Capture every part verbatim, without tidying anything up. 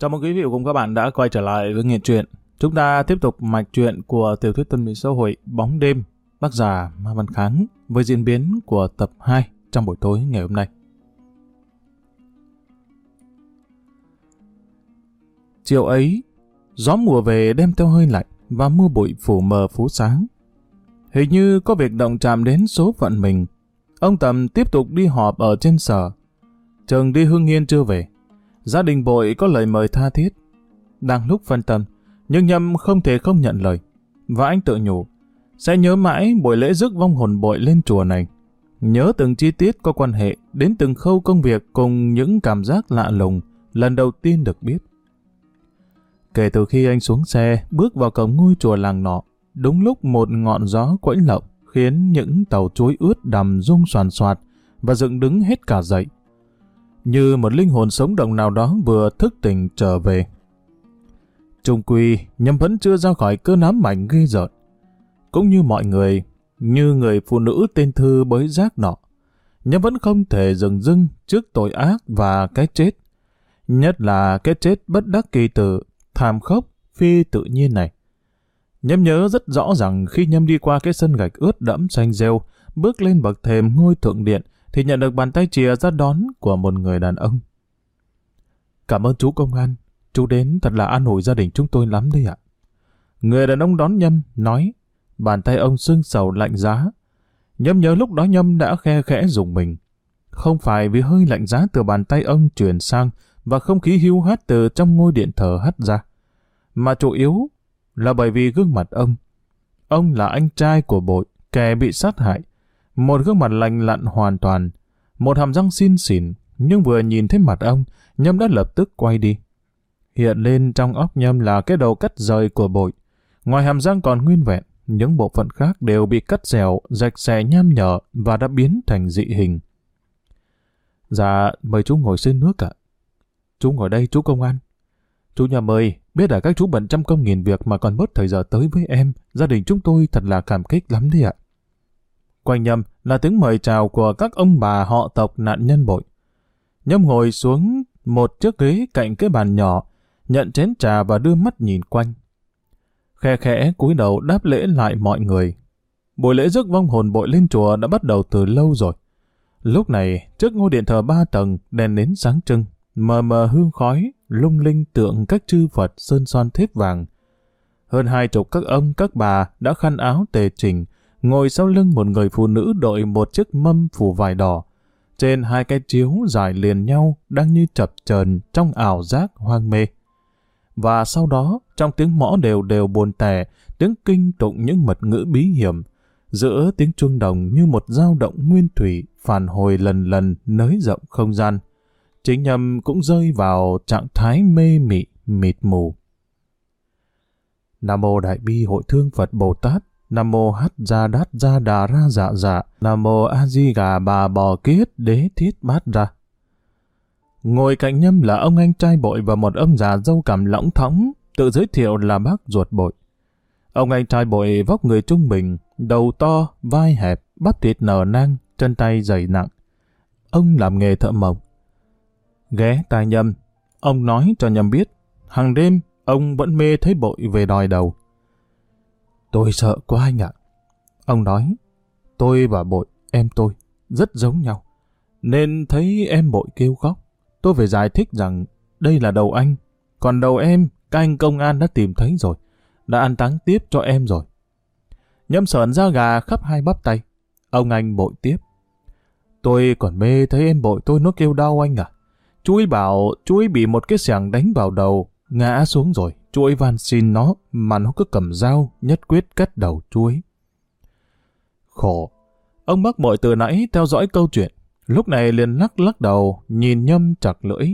Chào mừng quý vị cùng các bạn đã quay trở lại với Nghệ Truyện. Chúng ta tiếp tục mạch truyện của tiểu thuyết tâm lý xã hội Bóng Đêm, tác giả Ma Văn Kháng với diễn biến của tập hai trong buổi tối ngày hôm nay. Chiều ấy, gió mùa về đem theo hơi lạnh và mưa bụi phủ mờ phố sáng. Hình như có việc động chạm đến số phận mình. Ông Tầm tiếp tục đi họp ở trên sở. Trường đi Hưng Yên chưa về. Gia đình Bội có lời mời tha thiết. Đang lúc phân tâm, nhưng Nhâm không thể không nhận lời. Và anh tự nhủ, sẽ nhớ mãi buổi lễ rước vong hồn Bội lên chùa này. Nhớ từng chi tiết có quan hệ đến từng khâu công việc cùng những cảm giác lạ lùng lần đầu tiên được biết. Kể từ khi anh xuống xe, bước vào cổng ngôi chùa làng nọ, đúng lúc một ngọn gió quẫy lộng khiến những tàu chuối ướt đầm rung soàn soạt và dựng đứng hết cả dậy. Như một linh hồn sống động nào đó vừa thức tỉnh trở về. Chung quy, Nhâm vẫn chưa ra khỏi cơn ám ảnh ghê rợn. Cũng như mọi người, như người phụ nữ tên Thư bới rác nọ, Nhâm vẫn không thể dừng dưng trước tội ác và cái chết. Nhất là cái chết bất đắc kỳ tử, thảm khốc, phi tự nhiên này. Nhâm nhớ rất rõ rằng khi Nhâm đi qua cái sân gạch ướt đẫm xanh rêu, bước lên bậc thềm ngôi thượng điện, thì nhận được bàn tay chìa ra đón của một người đàn ông. Cảm ơn chú công an, chú đến thật là an ủi gia đình chúng tôi lắm đấy ạ. Người đàn ông đón Nhâm, nói, bàn tay ông sưng sầu lạnh giá. Nhâm nhớ lúc đó Nhâm đã khe khẽ rùng mình. Không phải vì hơi lạnh giá từ bàn tay ông truyền sang và không khí hiu hắt từ trong ngôi điện thờ hắt ra, mà chủ yếu là bởi vì gương mặt ông. Ông là anh trai của Bội, kẻ bị sát hại. Một gương mặt lành lặn hoàn toàn, một hàm răng xin xỉn, nhưng vừa nhìn thấy mặt ông, Nhâm đã lập tức quay đi. Hiện lên trong óc Nhâm là cái đầu cắt rời của Bội. Ngoài hàm răng còn nguyên vẹn, những bộ phận khác đều bị cắt dẻo, rạch xẻ nham nhở và đã biến thành dị hình. Dạ, mời chú ngồi xin nước ạ. Chú ngồi đây, chú công an. Chú nhà mời, biết là các chú bận trăm công nghìn việc mà còn bớt thời giờ tới với em. Gia đình chúng tôi thật là cảm kích lắm đấy ạ. Quanh Nhâm là tiếng mời chào của các ông bà họ tộc nạn nhân Bội. Nhâm ngồi xuống một chiếc ghế cạnh cái bàn nhỏ, nhận chén trà và đưa mắt nhìn quanh. Khe khẽ cúi đầu đáp lễ lại mọi người. Buổi lễ rước vong hồn Bội lên chùa đã bắt đầu từ lâu rồi. Lúc này, trước ngôi điện thờ ba tầng, đèn nến sáng trưng, mờ mờ hương khói, lung linh tượng các chư Phật sơn son thép vàng. Hơn hai chục các ông, các bà đã khăn áo tề chỉnh, ngồi sau lưng một người phụ nữ đội một chiếc mâm phủ vải đỏ. Trên hai cái chiếu dài liền nhau đang như chập chờn trong ảo giác hoang mê. Và sau đó, trong tiếng mõ đều đều buồn tẻ, tiếng kinh tụng những mật ngữ bí hiểm, giữa tiếng chuông đồng như một dao động nguyên thủy phản hồi lần lần nới rộng không gian. Chính Nhâm cũng rơi vào trạng thái mê mị, mịt mù. Nam mô Đại Bi Hội Thương Phật Bồ Tát. Nam mô Hát Gia Đát Gia Đà Ra Dạ Dạ. Nam mô A Di Gà Bà Bò Kiết Đế Thiết Bát Ra. Ngồi cạnh Nhâm là ông anh trai Bội và một ông già râu cằm lõng thõng, tự giới thiệu là bác ruột Bội. Ông anh trai Bội vóc người trung bình, đầu to, vai hẹp, bắp thịt nở nang, chân tay dày nặng. Ông làm nghề thợ mộc. Ghé tai Nhâm, ông nói cho Nhâm biết, hàng đêm ông vẫn mê thấy Bội về đòi đầu. Tôi sợ quá anh ạ. Ông nói, tôi và Bội, em tôi, rất giống nhau. Nên thấy em Bội kêu khóc, tôi phải giải thích rằng đây là đầu anh, còn đầu em, các anh công an đã tìm thấy rồi, đã an táng tiếp cho em rồi. Nhâm sởn da gà khắp hai bắp tay. Ông anh Bội tiếp, tôi còn mê thấy em Bội tôi nó kêu đau anh ạ. Chú ấy bảo chú ấy bị một cái xẻng đánh vào đầu, ngã xuống rồi. Chú ấy van xin nó, mà nó cứ cầm dao, nhất quyết cắt đầu chú ấy. Khổ. Ông bác Bội từ nãy theo dõi câu chuyện, lúc này liền lắc lắc đầu, nhìn Nhâm chặt lưỡi.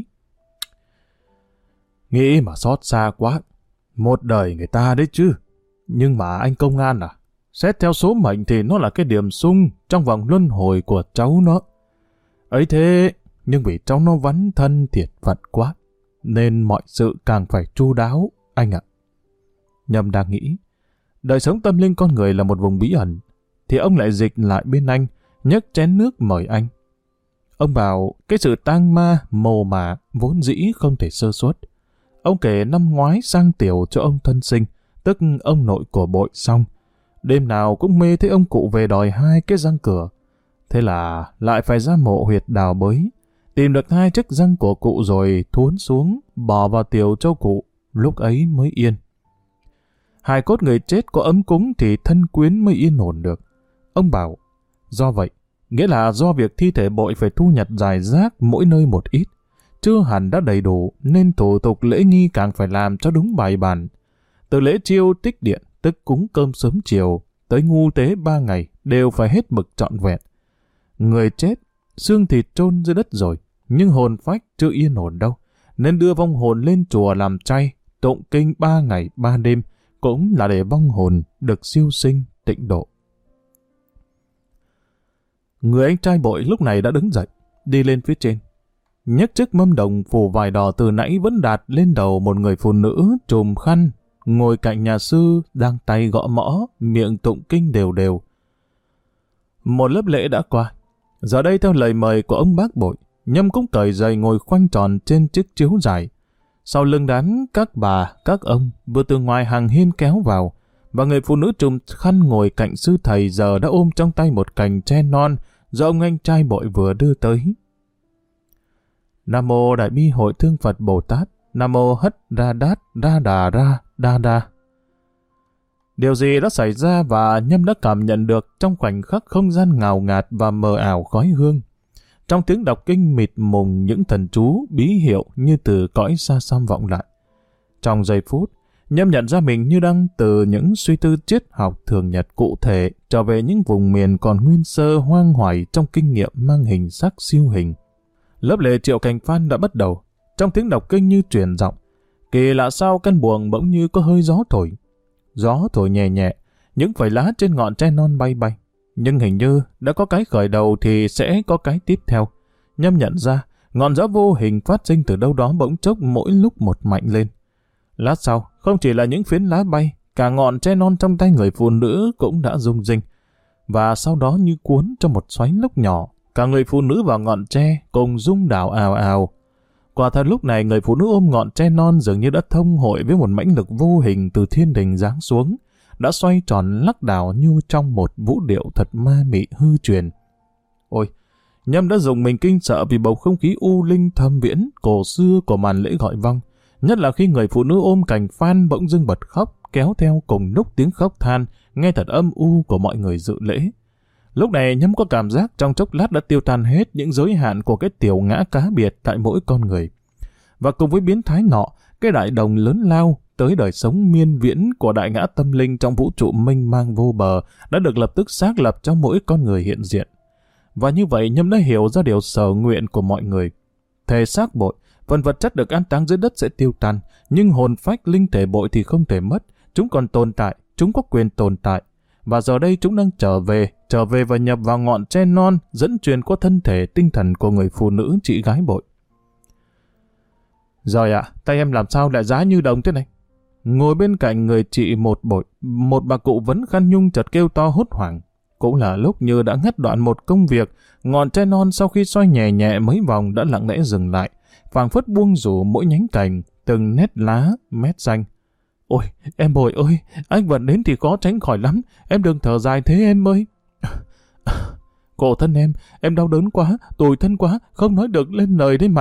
Nghĩ mà xót xa quá. Một đời người ta đấy chứ. Nhưng mà anh công an à, xét theo số mệnh thì nó là cái điểm sung trong vòng luân hồi của cháu nó. Ấy thế, nhưng vì cháu nó vắn thân thiệt phận quá, nên mọi sự càng phải chu đáo, anh ạ. Nhâm đang nghĩ, đời sống tâm linh con người là một vùng bí ẩn, thì ông lại dịch lại bên anh, nhấc chén nước mời anh. Ông bảo cái sự tang ma, mồ mả vốn dĩ không thể sơ suất. Ông kể năm ngoái sang tiểu cho ông thân sinh, tức ông nội của Bội xong. Đêm nào cũng mê thấy ông cụ về đòi hai cái răng cửa. Thế là lại phải ra mộ huyệt đào bới. Tìm được hai chiếc răng của cụ rồi thuốn xuống, bỏ vào tiểu cho cụ, lúc ấy mới yên. Hài cốt người chết có ấm cúng thì thân quyến mới yên ổn được. Ông bảo, do vậy, nghĩa là do việc thi thể Bội phải thu nhặt rải rác mỗi nơi một ít, chưa hẳn đã đầy đủ nên thủ tục lễ nghi càng phải làm cho đúng bài bản. Từ lễ chiêu tích điện, tức cúng cơm sớm chiều, tới ngu tế ba ngày đều phải hết mực trọn vẹn. Người chết, xương thịt chôn dưới đất rồi, nhưng hồn phách chưa yên ổn đâu, nên đưa vong hồn lên chùa làm chay, tụng kinh ba ngày ba đêm, cũng là để vong hồn được siêu sinh tịnh độ. Người anh trai Bội lúc này đã đứng dậy, đi lên phía trên. Nhấc chiếc mâm đồng phủ vải đỏ từ nãy vẫn đạt lên đầu một người phụ nữ trùm khăn, ngồi cạnh nhà sư đang tay gõ mõ, miệng tụng kinh đều đều. Một lớp lễ đã qua. Giờ đây theo lời mời của ông bác Bội, Nhâm cũng cởi giày ngồi khoanh tròn trên chiếc chiếu dài. Sau lưng đám các bà, các ông vừa từ ngoài hàng hiên kéo vào, và người phụ nữ trùm khăn ngồi cạnh sư thầy giờ đã ôm trong tay một cành tre non do ông anh trai Bội vừa đưa tới. Nam mô Đại Bi Hội Thương Phật Bồ Tát, Nam mô Hất Ra Đát Ra Đà Ra Đa Đa. Điều gì đã xảy ra và Nhâm đã cảm nhận được trong khoảnh khắc không gian ngào ngạt và mờ ảo khói hương. Trong tiếng đọc kinh mịt mùng những thần chú bí hiệu như từ cõi xa xăm vọng lại. Trong giây phút, Nhâm nhận ra mình như đang từ những suy tư triết học thường nhật cụ thể trở về những vùng miền còn nguyên sơ hoang hoài trong kinh nghiệm mang hình sắc siêu hình. Lớp lễ Triệu Cành Phan đã bắt đầu. Trong tiếng đọc kinh như truyền giọng, kỳ lạ sao căn buồng bỗng như có hơi gió thổi. Gió thổi nhẹ nhẹ, những phẩy lá trên ngọn tre non bay bay. Nhưng hình như đã có cái khởi đầu thì sẽ có cái tiếp theo. Nhâm nhận ra, ngọn gió vô hình phát sinh từ đâu đó bỗng chốc mỗi lúc một mạnh lên. Lát sau, không chỉ là những phiến lá bay, cả ngọn tre non trong tay người phụ nữ cũng đã rung rinh. Và sau đó như cuốn trong một xoáy lốc nhỏ, cả người phụ nữ và ngọn tre cùng rung đảo ào ào. Quả thật lúc này người phụ nữ ôm ngọn tre non dường như đã thông hội với một mãnh lực vô hình từ thiên đình giáng xuống, đã xoay tròn lắc đảo như trong một vũ điệu thật ma mị hư truyền. Ôi, Nhâm đã dùng mình kinh sợ vì bầu không khí u linh thâm viễn, cổ xưa của màn lễ gọi vong, nhất là khi người phụ nữ ôm cành phan bỗng dưng bật khóc, kéo theo cùng lúc tiếng khóc than, nghe thật âm u của mọi người dự lễ. Lúc này Nhâm có cảm giác trong chốc lát đã tiêu tan hết những giới hạn của cái tiểu ngã cá biệt tại mỗi con người. Và cùng với biến thái nọ, cái đại đồng lớn lao tới đời sống miên viễn của đại ngã tâm linh trong vũ trụ mênh mang vô bờ đã được lập tức xác lập trong mỗi con người hiện diện. Và như vậy Nhâm đã hiểu ra điều sở nguyện của mọi người. Thể xác Bội, phần vật chất được an táng dưới đất sẽ tiêu tan, nhưng hồn phách linh thể Bội thì không thể mất, chúng còn tồn tại, chúng có quyền tồn tại. Và giờ đây chúng đang trở về, trở về và nhập vào ngọn tre non dẫn truyền qua thân thể tinh thần của người phụ nữ chị gái Bội. Rồi ạ, à, tay em làm sao lại giá như đồng thế này? Ngồi bên cạnh người chị một Bội, một bà cụ vấn khăn nhung chợt kêu to hốt hoảng. Cũng là lúc như đã ngắt đoạn một công việc, ngọn tre non sau khi xoay nhẹ nhẹ mấy vòng đã lặng lẽ dừng lại, phảng phất buông rủ mỗi nhánh cành, từng nét lá, mét xanh. Ôi, em Bội ơi, anh vẫn đến thì khó tránh khỏi lắm, em đừng thở dài thế em ơi. Cổ thân em, em đau đớn quá, tủi thân quá, không nói được lên lời đấy mà.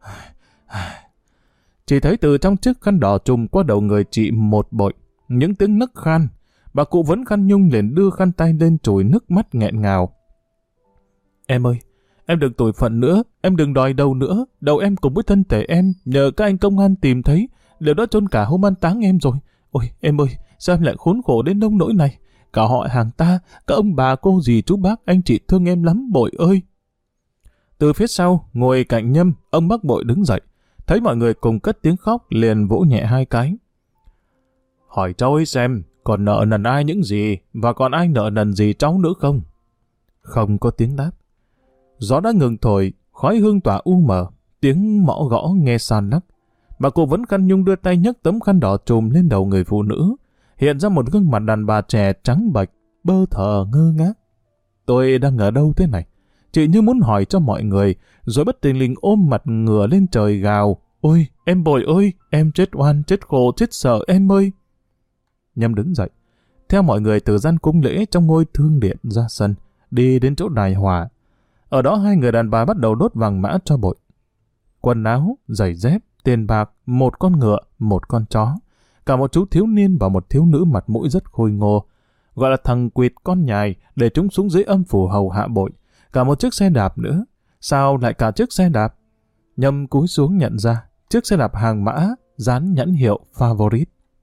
Chỉ thấy từ trong chiếc khăn đỏ trùm qua đầu người chị một Bội, những tiếng nấc khan. Bà cụ vấn khăn nhung liền đưa khăn tay lên chùi nước mắt nghẹn ngào. Em ơi, em đừng tủi phận nữa, em đừng đòi đầu nữa, đầu em cùng với thân thể em nhờ các anh công an tìm thấy, đều đã chôn cả hôm an táng em rồi. Ôi em ơi, sao em lại khốn khổ đến nông nỗi này? Cả họ hàng ta, các ông bà cô dì chú bác anh chị thương em lắm Bội ơi. Từ phía sau, ngồi cạnh Nhâm, ông bác Bội đứng dậy, thấy mọi người cùng cất tiếng khóc liền vỗ nhẹ hai cái. Hỏi cháu ấy xem, còn nợ nần ai những gì, và còn ai nợ nần gì cháu nữa không? Không có tiếng đáp. Gió đã ngừng thổi, khói hương tỏa u mờ, tiếng mõ gõ nghe san lắc. Bà cụ vẫn khăn nhung đưa tay nhấc tấm khăn đỏ trùm lên đầu người phụ nữ, hiện ra một gương mặt đàn bà trẻ trắng bệch, bơ thờ ngơ ngác. Tôi đang ở đâu thế này? Chị như muốn hỏi cho mọi người, rồi bất tình lình ôm mặt ngửa lên trời gào. Ôi, em Bội ơi, em chết oan, chết khổ, chết sợ em ơi. Nhâm đứng dậy, theo mọi người từ gian cung lễ trong ngôi thương điện ra sân, đi đến chỗ đài hòa. Ở đó hai người đàn bà bắt đầu đốt vàng mã cho Bội. Quần áo, giày dép, tiền bạc, một con ngựa, một con chó, cả một chú thiếu niên và một thiếu nữ mặt mũi rất khôi ngô, gọi là thằng quỵt con nhài, để chúng xuống dưới âm phủ hầu hạ Bội. Cả một chiếc xe đạp nữa. Sao lại cả chiếc xe đạp? Nhâm cúi xuống nhận ra, chiếc xe đạp hàng mã, dán nhãn hiệu Favorite.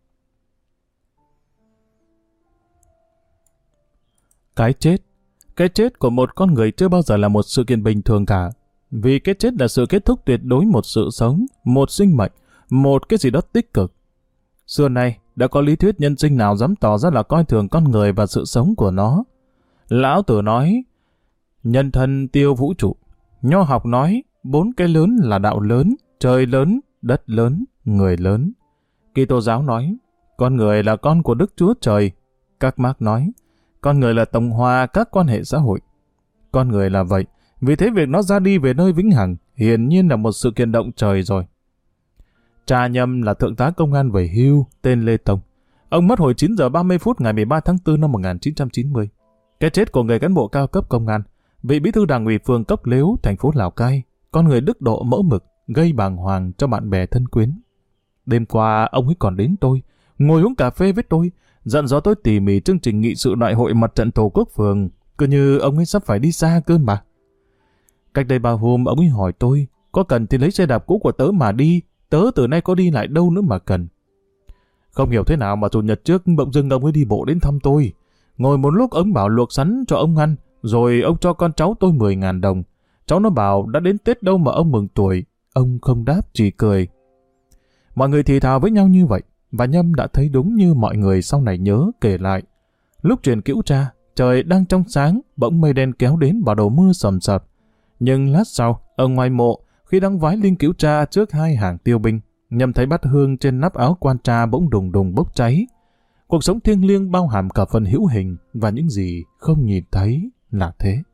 Cái chết. Cái chết của một con người chưa bao giờ là một sự kiện bình thường cả. Vì cái chết là sự kết thúc tuyệt đối một sự sống, một sinh mệnh, một cái gì đó tích cực. Xưa nay, đã có lý thuyết nhân sinh nào dám tỏ ra là coi thường con người và sự sống của nó. Lão Tử nói, nhân thân tiêu vũ trụ. Nho học nói, bốn cái lớn là đạo lớn, trời lớn, đất lớn, người lớn. Kitô giáo nói, con người là con của Đức Chúa Trời. Các Mác nói, con người là tổng hòa các quan hệ xã hội. Con người là vậy, vì thế việc nó ra đi về nơi vĩnh hằng hiển nhiên là một sự kiện động trời rồi. Cha Nhâm là thượng tá công an về hưu, tên Lê Tông. Ông mất hồi chín giờ ba mươi phút ngày mười ba tháng tư năm một nghìn chín trăm chín mươi. Cái chết của người cán bộ cao cấp công an, vị bí thư đảng ủy phường Cốc Lếu, thành phố Lào Cai, con người đức độ mẫu mực, gây bàng hoàng cho bạn bè thân quyến. Đêm qua ông ấy còn đến tôi, ngồi uống cà phê với tôi, dặn dò tôi tỉ mỉ chương trình nghị sự đại hội mặt trận Tổ quốc phường, cứ như ông ấy sắp phải đi xa cơ mà. Cách đây bao hôm ông ấy hỏi tôi, có cần thì lấy xe đạp cũ của tớ mà đi, tớ từ nay có đi lại đâu nữa mà cần. Không hiểu thế nào mà chủ nhật trước bỗng dưng ông ấy đi bộ đến thăm tôi. Ngồi một lúc ông bảo luộc sắn cho ông ăn, rồi ông cho con cháu tôi mười ngàn đồng. Cháu nó bảo đã đến Tết đâu mà ông mừng tuổi. Ông không đáp, chỉ cười. Mọi người thì thào với nhau như vậy, và Nhâm đã thấy đúng như mọi người sau này nhớ kể lại. Lúc truyền cữu cha, trời đang trong sáng, bỗng mây đen kéo đến vào đầu mưa sầm sập. Nhưng lát sau, ở ngoài mộ, khi đang vái linh cữu cha trước hai hàng tiêu binh, Nhâm thấy bát hương trên nắp áo quan cha bỗng đùng đùng bốc cháy. Cuộc sống thiêng liêng bao hàm cả phần hữu hình và những gì không nhìn thấy là thế.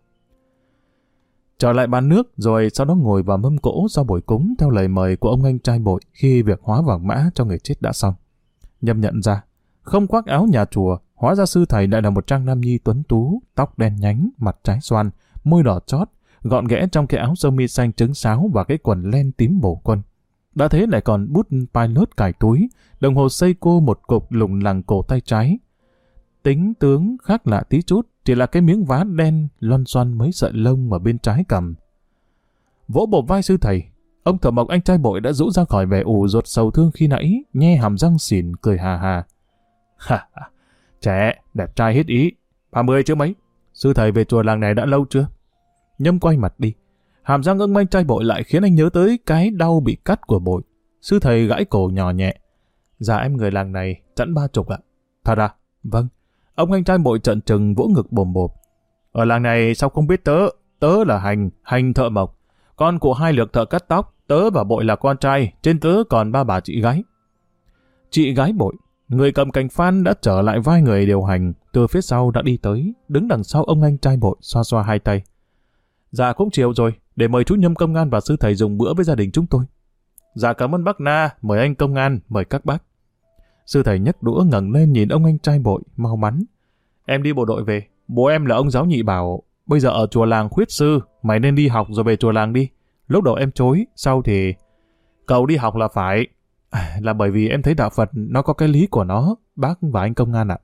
Trở lại bàn nước rồi sau đó ngồi vào mâm cỗ sau buổi cúng theo lời mời của ông anh trai Bội khi việc hóa vàng mã cho người chết đã xong. Nhâm nhận ra, không khoác áo nhà chùa, hóa ra sư thầy lại là một trang nam nhi tuấn tú, tóc đen nhánh, mặt trái xoan, môi đỏ chót, gọn ghẽ trong cái áo sơ mi xanh trứng sáo và cái quần len tím bổ quân. Đã thế lại còn bút pilot cài túi, đồng hồ Seiko một cục lủng lẳng cổ tay trái. Tính tướng khác lạ tí chút, chỉ là cái miếng vá đen loăn xoăn mấy sợi lông ở bên trái cằm. Vỗ bộp vai sư thầy, ông Thợ Mộc anh trai Bội đã rũ ra khỏi vẻ ủ rột sầu thương khi nãy, nhe hàm răng xỉn cười hà hà. Ha ha, trẻ, đẹp trai hết ý, ba mươi chứ mấy. Sư thầy về chùa làng này đã lâu chưa? Nhâm quay mặt đi. Hàm răng ông anh trai Bội lại khiến anh nhớ tới cái đau bị cắt của Bội. Sư thầy gãi cổ nhỏ nhẹ. Dạ em người làng này, chẵn ba chục ạ. Thật à? Vâng. Ông anh trai Bội trợn trừng vỗ ngực bồm bộp. Ở làng này sao không biết tớ? Tớ là Hành, Hành Thợ Mộc. Con của hai lược thợ cắt tóc, tớ và Bội là con trai, trên tớ còn ba bà chị gái. Chị gái Bội, người cầm cành phan đã trở lại vai người điều hành, từ phía sau đã đi tới, đứng đằng sau ông anh trai Bội xoa xoa hai tay. Dạ cũng chiều rồi, để mời chú Nhâm công an và sư thầy dùng bữa với gia đình chúng tôi. Dạ cảm ơn bác Na, mời anh công an, mời các bác. Sư thầy nhấc đũa ngẩng lên nhìn ông anh trai Bội, mau mắn. Em đi bộ đội về, bố em là ông giáo nhị bảo, bây giờ ở chùa làng khuyết sư, mày nên đi học rồi về chùa làng đi. Lúc đầu em chối, sau thì... Cậu đi học là phải. À, là bởi vì em thấy đạo Phật nó có cái lý của nó, bác và anh công an ạ.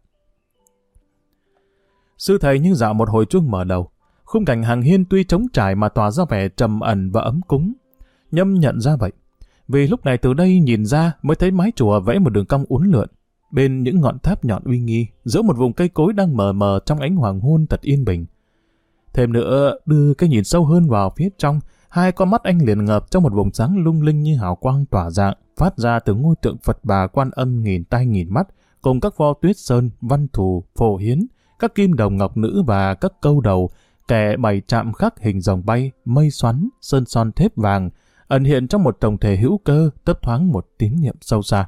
Sư thầy như dạo một hồi chuông mở đầu. Khung cảnh hàng hiên tuy trống trải mà tỏa ra vẻ trầm ẩn và ấm cúng. Nhâm nhận ra vậy. Vì lúc này từ đây nhìn ra mới thấy mái chùa vẽ một đường cong uốn lượn. Bên những ngọn tháp nhọn uy nghi, giữa một vùng cây cối đang mờ mờ trong ánh hoàng hôn thật yên bình. Thêm nữa, đưa cái nhìn sâu hơn vào phía trong, hai con mắt anh liền ngập trong một vùng sáng lung linh như hào quang tỏa dạng, phát ra từ ngôi tượng Phật Bà Quan Âm nghìn tai nghìn mắt, cùng các pho tuyết sơn, văn thù, phổ hiến, các kim đồng ngọc nữ và các câu đầu, kẻ bày chạm khắc hình rồng bay, mây xoắn, sơn son thép vàng, ẩn hiện trong một tổng thể hữu cơ, thấp thoáng một tín niệm sâu xa.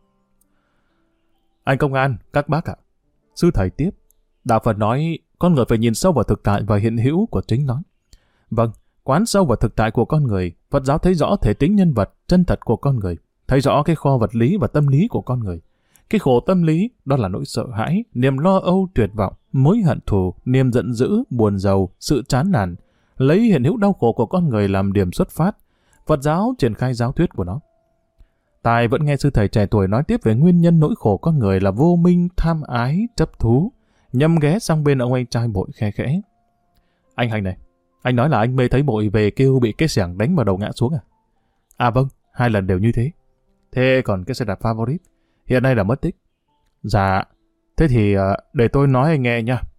Anh công an, các bác ạ. Sư thầy tiếp. Đạo Phật nói, con người phải nhìn sâu vào thực tại và hiện hữu của chính nó. Vâng, quán sâu vào thực tại của con người, Phật giáo thấy rõ thể tính nhân vật, chân thật của con người, thấy rõ cái kho vật lý và tâm lý của con người. Cái khổ tâm lý đó là nỗi sợ hãi, niềm lo âu tuyệt vọng, mối hận thù, niềm giận dữ, buồn rầu, sự chán nản, lấy hiện hữu đau khổ của con người làm điểm xuất phát. Phật giáo triển khai giáo thuyết của nó. Tài vẫn nghe sư thầy trẻ tuổi nói tiếp về nguyên nhân nỗi khổ con người là vô minh, tham ái, chấp thú. Nhâm ghé sang bên ông anh trai Bội khe khẽ. Anh Hành này, anh nói là anh mê thấy Bội về kêu bị cái xẻng đánh vào đầu ngã xuống à? À vâng, hai lần đều như thế. Thế còn cái xe đạp favorite, hiện nay là mất tích. Dạ, thế thì để tôi nói anh nghe nha.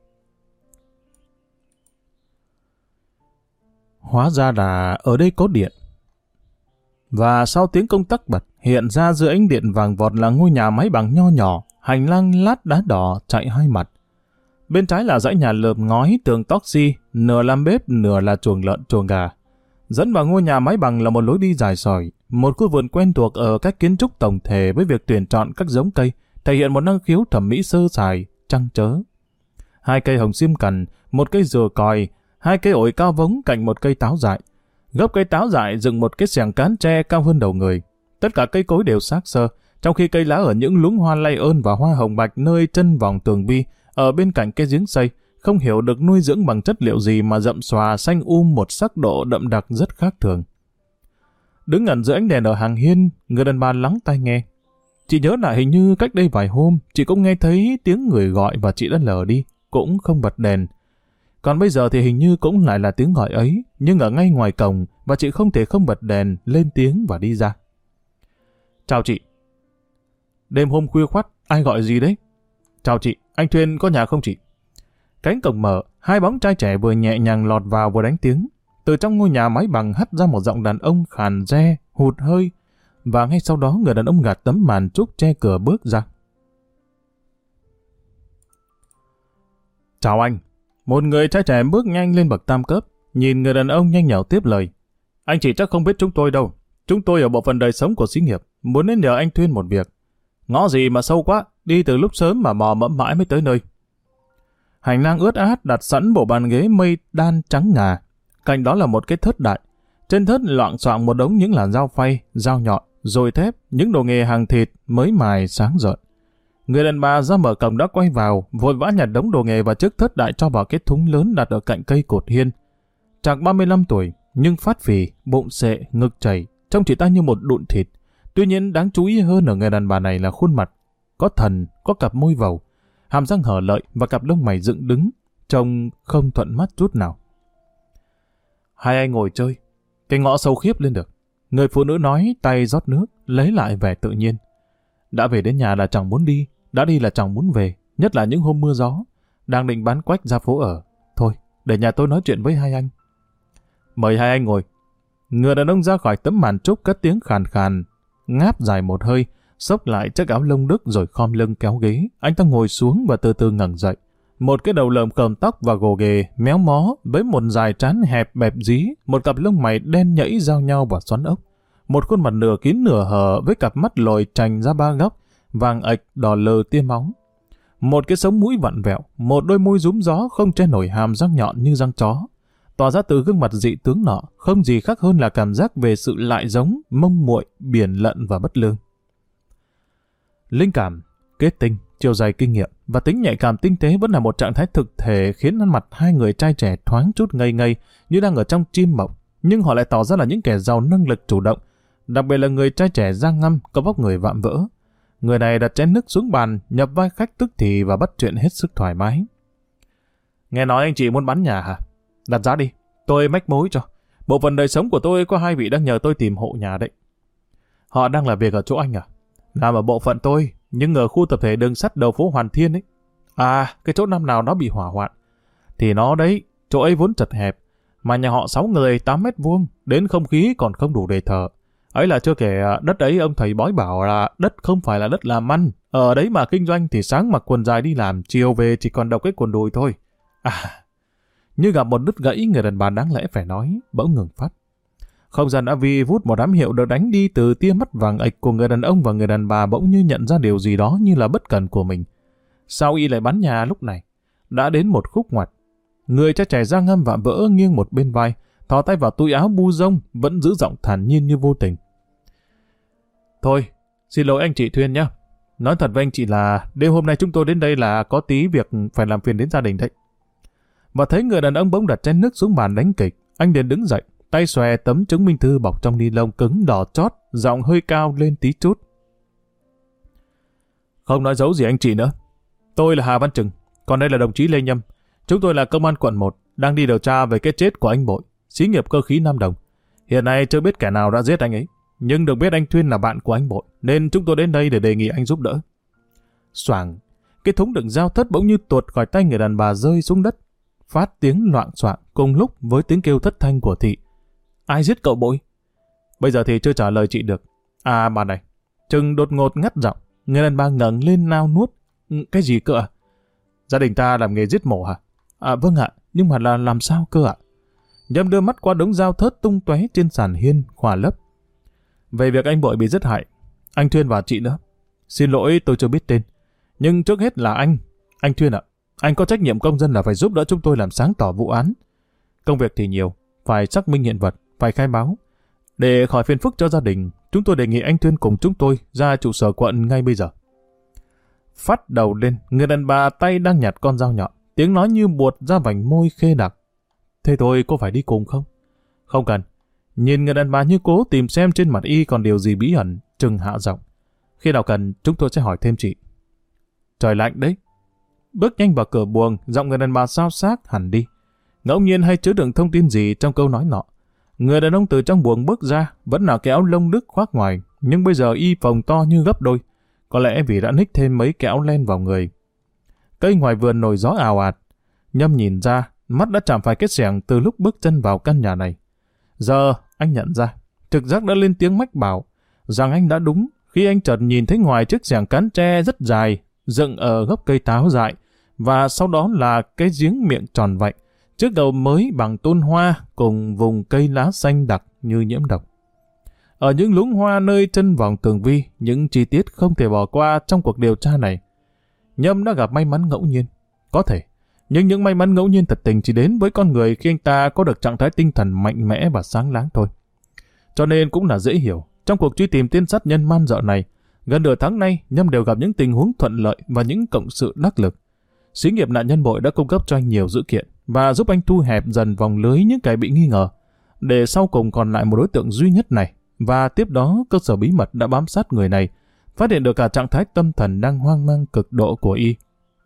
Hóa ra là ở đây có điện. Và sau tiếng công tắc bật, hiện ra giữa ánh điện vàng vọt là ngôi nhà máy bằng nho nhỏ, hành lang lát đá đỏ chạy hai mặt. Bên trái là dãy nhà lợp ngói tường tóc xi, nửa làm bếp, nửa là chuồng lợn, chuồng gà. Dẫn vào ngôi nhà máy bằng là một lối đi dài sỏi, một khu vườn quen thuộc ở cách kiến trúc tổng thể với việc tuyển chọn các giống cây, thể hiện một năng khiếu thẩm mỹ sơ sài, trăng trớ. Hai cây hồng xiêm cằn, một cây dừa còi, hai cây ổi cao vống cạnh một cây táo dại. Gốc cây táo dại dựng một cái xẻng cán tre cao hơn đầu người. Tất cả cây cối đều xác xơ, trong khi cây lá ở những luống hoa lay ơn và hoa hồng bạch nơi chân vòng tường vi, ở bên cạnh cái giếng xây, không hiểu được nuôi dưỡng bằng chất liệu gì mà rậm xòa xanh um một sắc độ đậm đặc rất khác thường. Đứng ẩn giữa ánh đèn ở hàng hiên, người đàn bà lắng tai nghe. Chị nhớ lại hình như cách đây vài hôm, chị cũng nghe thấy tiếng người gọi và chị đã lờ đi, cũng không bật đèn. Còn bây giờ thì hình như cũng lại là tiếng gọi ấy, nhưng ở ngay ngoài cổng và chị không thể không bật đèn, lên tiếng và đi ra. Chào chị. Đêm hôm khuya khoắt, ai gọi gì đấy? Chào chị, anh Thuyên có nhà không chị? Cánh cổng mở, hai bóng trai trẻ vừa nhẹ nhàng lọt vào vừa đánh tiếng. Từ trong ngôi nhà máy bằng hắt ra một giọng đàn ông khàn re, hụt hơi, và ngay sau đó người đàn ông gạt tấm màn trúc che cửa bước ra. Chào anh. Một người trai trẻ bước nhanh lên bậc tam cấp, nhìn người đàn ông nhanh nhảu tiếp lời. Anh chị chắc không biết chúng tôi đâu. Chúng tôi ở bộ phận đời sống của xí nghiệp, muốn đến nhờ anh Thuyên một việc. Ngõ gì mà sâu quá, đi từ lúc sớm mà mò mẫm mãi mới tới nơi. Hành lang ướt át đặt sẵn bộ bàn ghế mây đan trắng ngà. Cạnh đó là một cái thớt đại. Trên thớt loạng xoạng một đống những làn dao phay, dao nhọn, dồi thép, những đồ nghề hàng thịt mới mài sáng rợn. Người đàn bà ra mở cổng đã quay vào, vội vã nhặt đống đồ nghề và chiếc thớt đại cho vào cái thúng lớn đặt ở cạnh cây cột hiên. Chạc ba mươi lăm tuổi, nhưng phát phì, bụng xệ, ngực chảy, trông chị ta như một đụn thịt. Tuy nhiên đáng chú ý hơn ở người đàn bà này là khuôn mặt, có thần, có cặp môi vầu, hàm răng hở lợi và cặp lông mày dựng đứng, trông không thuận mắt chút nào. Hai anh ngồi chơi, cái ngõ sâu khiếp lên được. Người phụ nữ nói, tay rót nước, lấy lại vẻ tự nhiên. Đã về đến nhà là chẳng muốn đi, đã đi là chẳng muốn về, nhất là những hôm mưa gió. Đang định bán quách ra phố ở. Thôi, để nhà tôi nói chuyện với hai anh. Mời hai anh ngồi. Người đàn ông ra khỏi tấm màn trúc cất tiếng khàn khàn, ngáp dài một hơi, xốc lại chiếc áo lông đức rồi khom lưng kéo ghế. Anh ta ngồi xuống và từ từ ngẩng dậy. Một cái đầu lợm còm tóc và gồ ghề, méo mó, với một dài trán hẹp bẹp dí, một cặp lông mày đen nhẫy giao nhau và xoắn ốc. Một khuôn mặt nửa kín nửa hở với cặp mắt lồi trành ra ba góc, vàng ạch đỏ lờ tia máu. Một cái sống mũi vặn vẹo, một đôi môi rúm gió không che nổi hàm răng nhọn như răng chó. Tỏa ra từ gương mặt dị tướng nọ, không gì khác hơn là cảm giác về sự lại giống, mông muội, biển lận và bất lương. Linh cảm, kết tinh, chiều dài kinh nghiệm và tính nhạy cảm tinh tế vẫn là một trạng thái thực thể khiến ăn mặt hai người trai trẻ thoáng chút ngây ngây như đang ở trong chim mộng, nhưng họ lại tỏ ra là những kẻ giàu năng lực chủ động, đặc biệt là người trai trẻ da ngăm, có vóc người vạm vỡ. Người này đặt chén nước xuống bàn, nhập vai khách tức thì và bắt chuyện hết sức thoải mái. Nghe nói anh chị muốn bán nhà hả? Đặt giá đi, tôi mách mối cho. Bộ phận đời sống của tôi có hai vị đang nhờ tôi tìm hộ nhà đấy. Họ đang làm việc ở chỗ anh à? Làm ở bộ phận tôi, nhưng ở khu tập thể đường sắt đầu phố Hoàn Thiên ấy. À, cái chỗ năm nào nó bị hỏa hoạn. Thì nó đấy, chỗ ấy vốn chật hẹp, mà nhà họ sáu người tám mét vuông, đến không khí còn không đủ để thở. Ấy là chưa kể đất ấy ông thầy bói bảo là đất không phải là đất làm ăn. Ở đấy mà kinh doanh thì sáng mặc quần dài đi làm, chiều về chỉ còn đọc cái quần đùi thôi. À, như gặp một đứt gãy, người đàn bà đáng lẽ phải nói, bỗng ngừng phát. Không gian đã vi vút một đám hiệu được đánh đi từ tia mắt vàng ạch của người đàn ông, và người đàn bà bỗng như nhận ra điều gì đó như là bất cẩn của mình. Sao y lại bán nhà lúc này? Đã đến một khúc ngoặt. Người trai trẻ da ngăm vạm vỡ nghiêng một bên vai, thò tay vào túi áo bu rông, vẫn giữ giọng thản nhiên như vô tình. Thôi, xin lỗi anh chị Thuyên nhé. Nói thật với anh chị là đêm hôm nay chúng tôi đến đây là có tí việc phải làm phiền đến gia đình đấy. Và thấy người đàn ông bỗng đặt chén nước xuống bàn đánh kịch, anh liền đứng dậy, tay xòe tấm chứng minh thư bọc trong ni lông cứng đỏ chót, giọng hơi cao lên tí chút. Không nói giấu gì anh chị nữa. Tôi là Hà Văn Trừng, còn đây là đồng chí Lê Nhâm. Chúng tôi là công an quận một, đang đi điều tra về cái chết của anh Bội, xí nghiệp cơ khí Nam Đồng. Hiện nay chưa biết kẻ nào đã giết anh ấy, nhưng được biết anh Thuyên là bạn của anh Bội, nên chúng tôi đến đây để đề nghị anh giúp đỡ. Xoảng, cái thúng đựng dao thớt bỗng như tuột khỏi tay người đàn bà rơi xuống đất, phát tiếng loạng xoạng cùng lúc với tiếng kêu thất thanh của Thị. Ai giết cậu Bội? Bây giờ thì chưa trả lời chị được. À bà này, Trừng đột ngột ngắt giọng, người đàn bà ngẩng lên nao nuốt. Cái gì cơ ạ? Gia đình ta làm nghề giết mổ hả? À vâng ạ, nhưng mà là làm sao cơ ạ? Nhâm đưa mắt qua đống dao thớt tung tóe trên sàn hiên, khỏa lấp. Về việc anh Bội bị giết hại, anh Thuyên và chị nữa. Xin lỗi tôi chưa biết tên. Nhưng trước hết là anh. Anh Thuyên ạ, anh có trách nhiệm công dân là phải giúp đỡ chúng tôi làm sáng tỏ vụ án. Công việc thì nhiều, phải xác minh hiện vật, phải khai báo. Để khỏi phiền phức cho gia đình, chúng tôi đề nghị anh Thuyên cùng chúng tôi ra trụ sở quận ngay bây giờ. Phát đầu lên, người đàn bà tay đang nhặt con dao nhọn, tiếng nói như buột ra vành môi khê đặc. Thế tôi có phải đi cùng không? Không cần. Nhìn người đàn bà như cố tìm xem trên mặt y còn điều gì bí ẩn, Trừng hạ giọng. Khi nào cần, chúng tôi sẽ hỏi thêm chị. Trời lạnh đấy. Bước nhanh vào cửa buồng, giọng người đàn bà xao xác hẳn đi. Ngẫu nhiên hay chứa đựng thông tin gì trong câu nói nọ. Người đàn ông từ trong buồng bước ra, vẫn là cái áo lông đức khoác ngoài, nhưng bây giờ y phồng to như gấp đôi. Có lẽ vì đã ních thêm mấy cái áo len vào người. Cây ngoài vườn nổi gió ào ạt. Nhâm nhìn ra, mắt đã chạm phải cái xẻng từ lúc bước chân vào căn nhà này. Giờ anh nhận ra, trực giác đã lên tiếng mách bảo rằng anh đã đúng khi anh chợt nhìn thấy ngoài chiếc xẻng cán tre rất dài dựng ở gốc cây táo dại, và sau đó là cái giếng miệng tròn vạnh, chiếc đầu mới bằng tôn hoa cùng vùng cây lá xanh đặc như nhiễm độc. Ở những luống hoa nơi chân vòng tường vi, những chi tiết không thể bỏ qua trong cuộc điều tra này. Nhâm đã gặp may mắn ngẫu nhiên, có thể, nhưng những may mắn ngẫu nhiên thật tình chỉ đến với con người khi anh ta có được trạng thái tinh thần mạnh mẽ và sáng láng thôi. Cho nên cũng là dễ hiểu, trong cuộc truy tìm tên sát nhân man dợ này, gần nửa tháng nay Nhâm đều gặp những tình huống thuận lợi và những cộng sự đắc lực. Xí nghiệp nạn nhân Bội đã cung cấp cho anh nhiều dữ kiện và giúp anh thu hẹp dần vòng lưới những kẻ bị nghi ngờ, để sau cùng còn lại một đối tượng duy nhất này. Và tiếp đó cơ sở bí mật đã bám sát người này, phát hiện được cả trạng thái tâm thần đang hoang mang cực độ của y.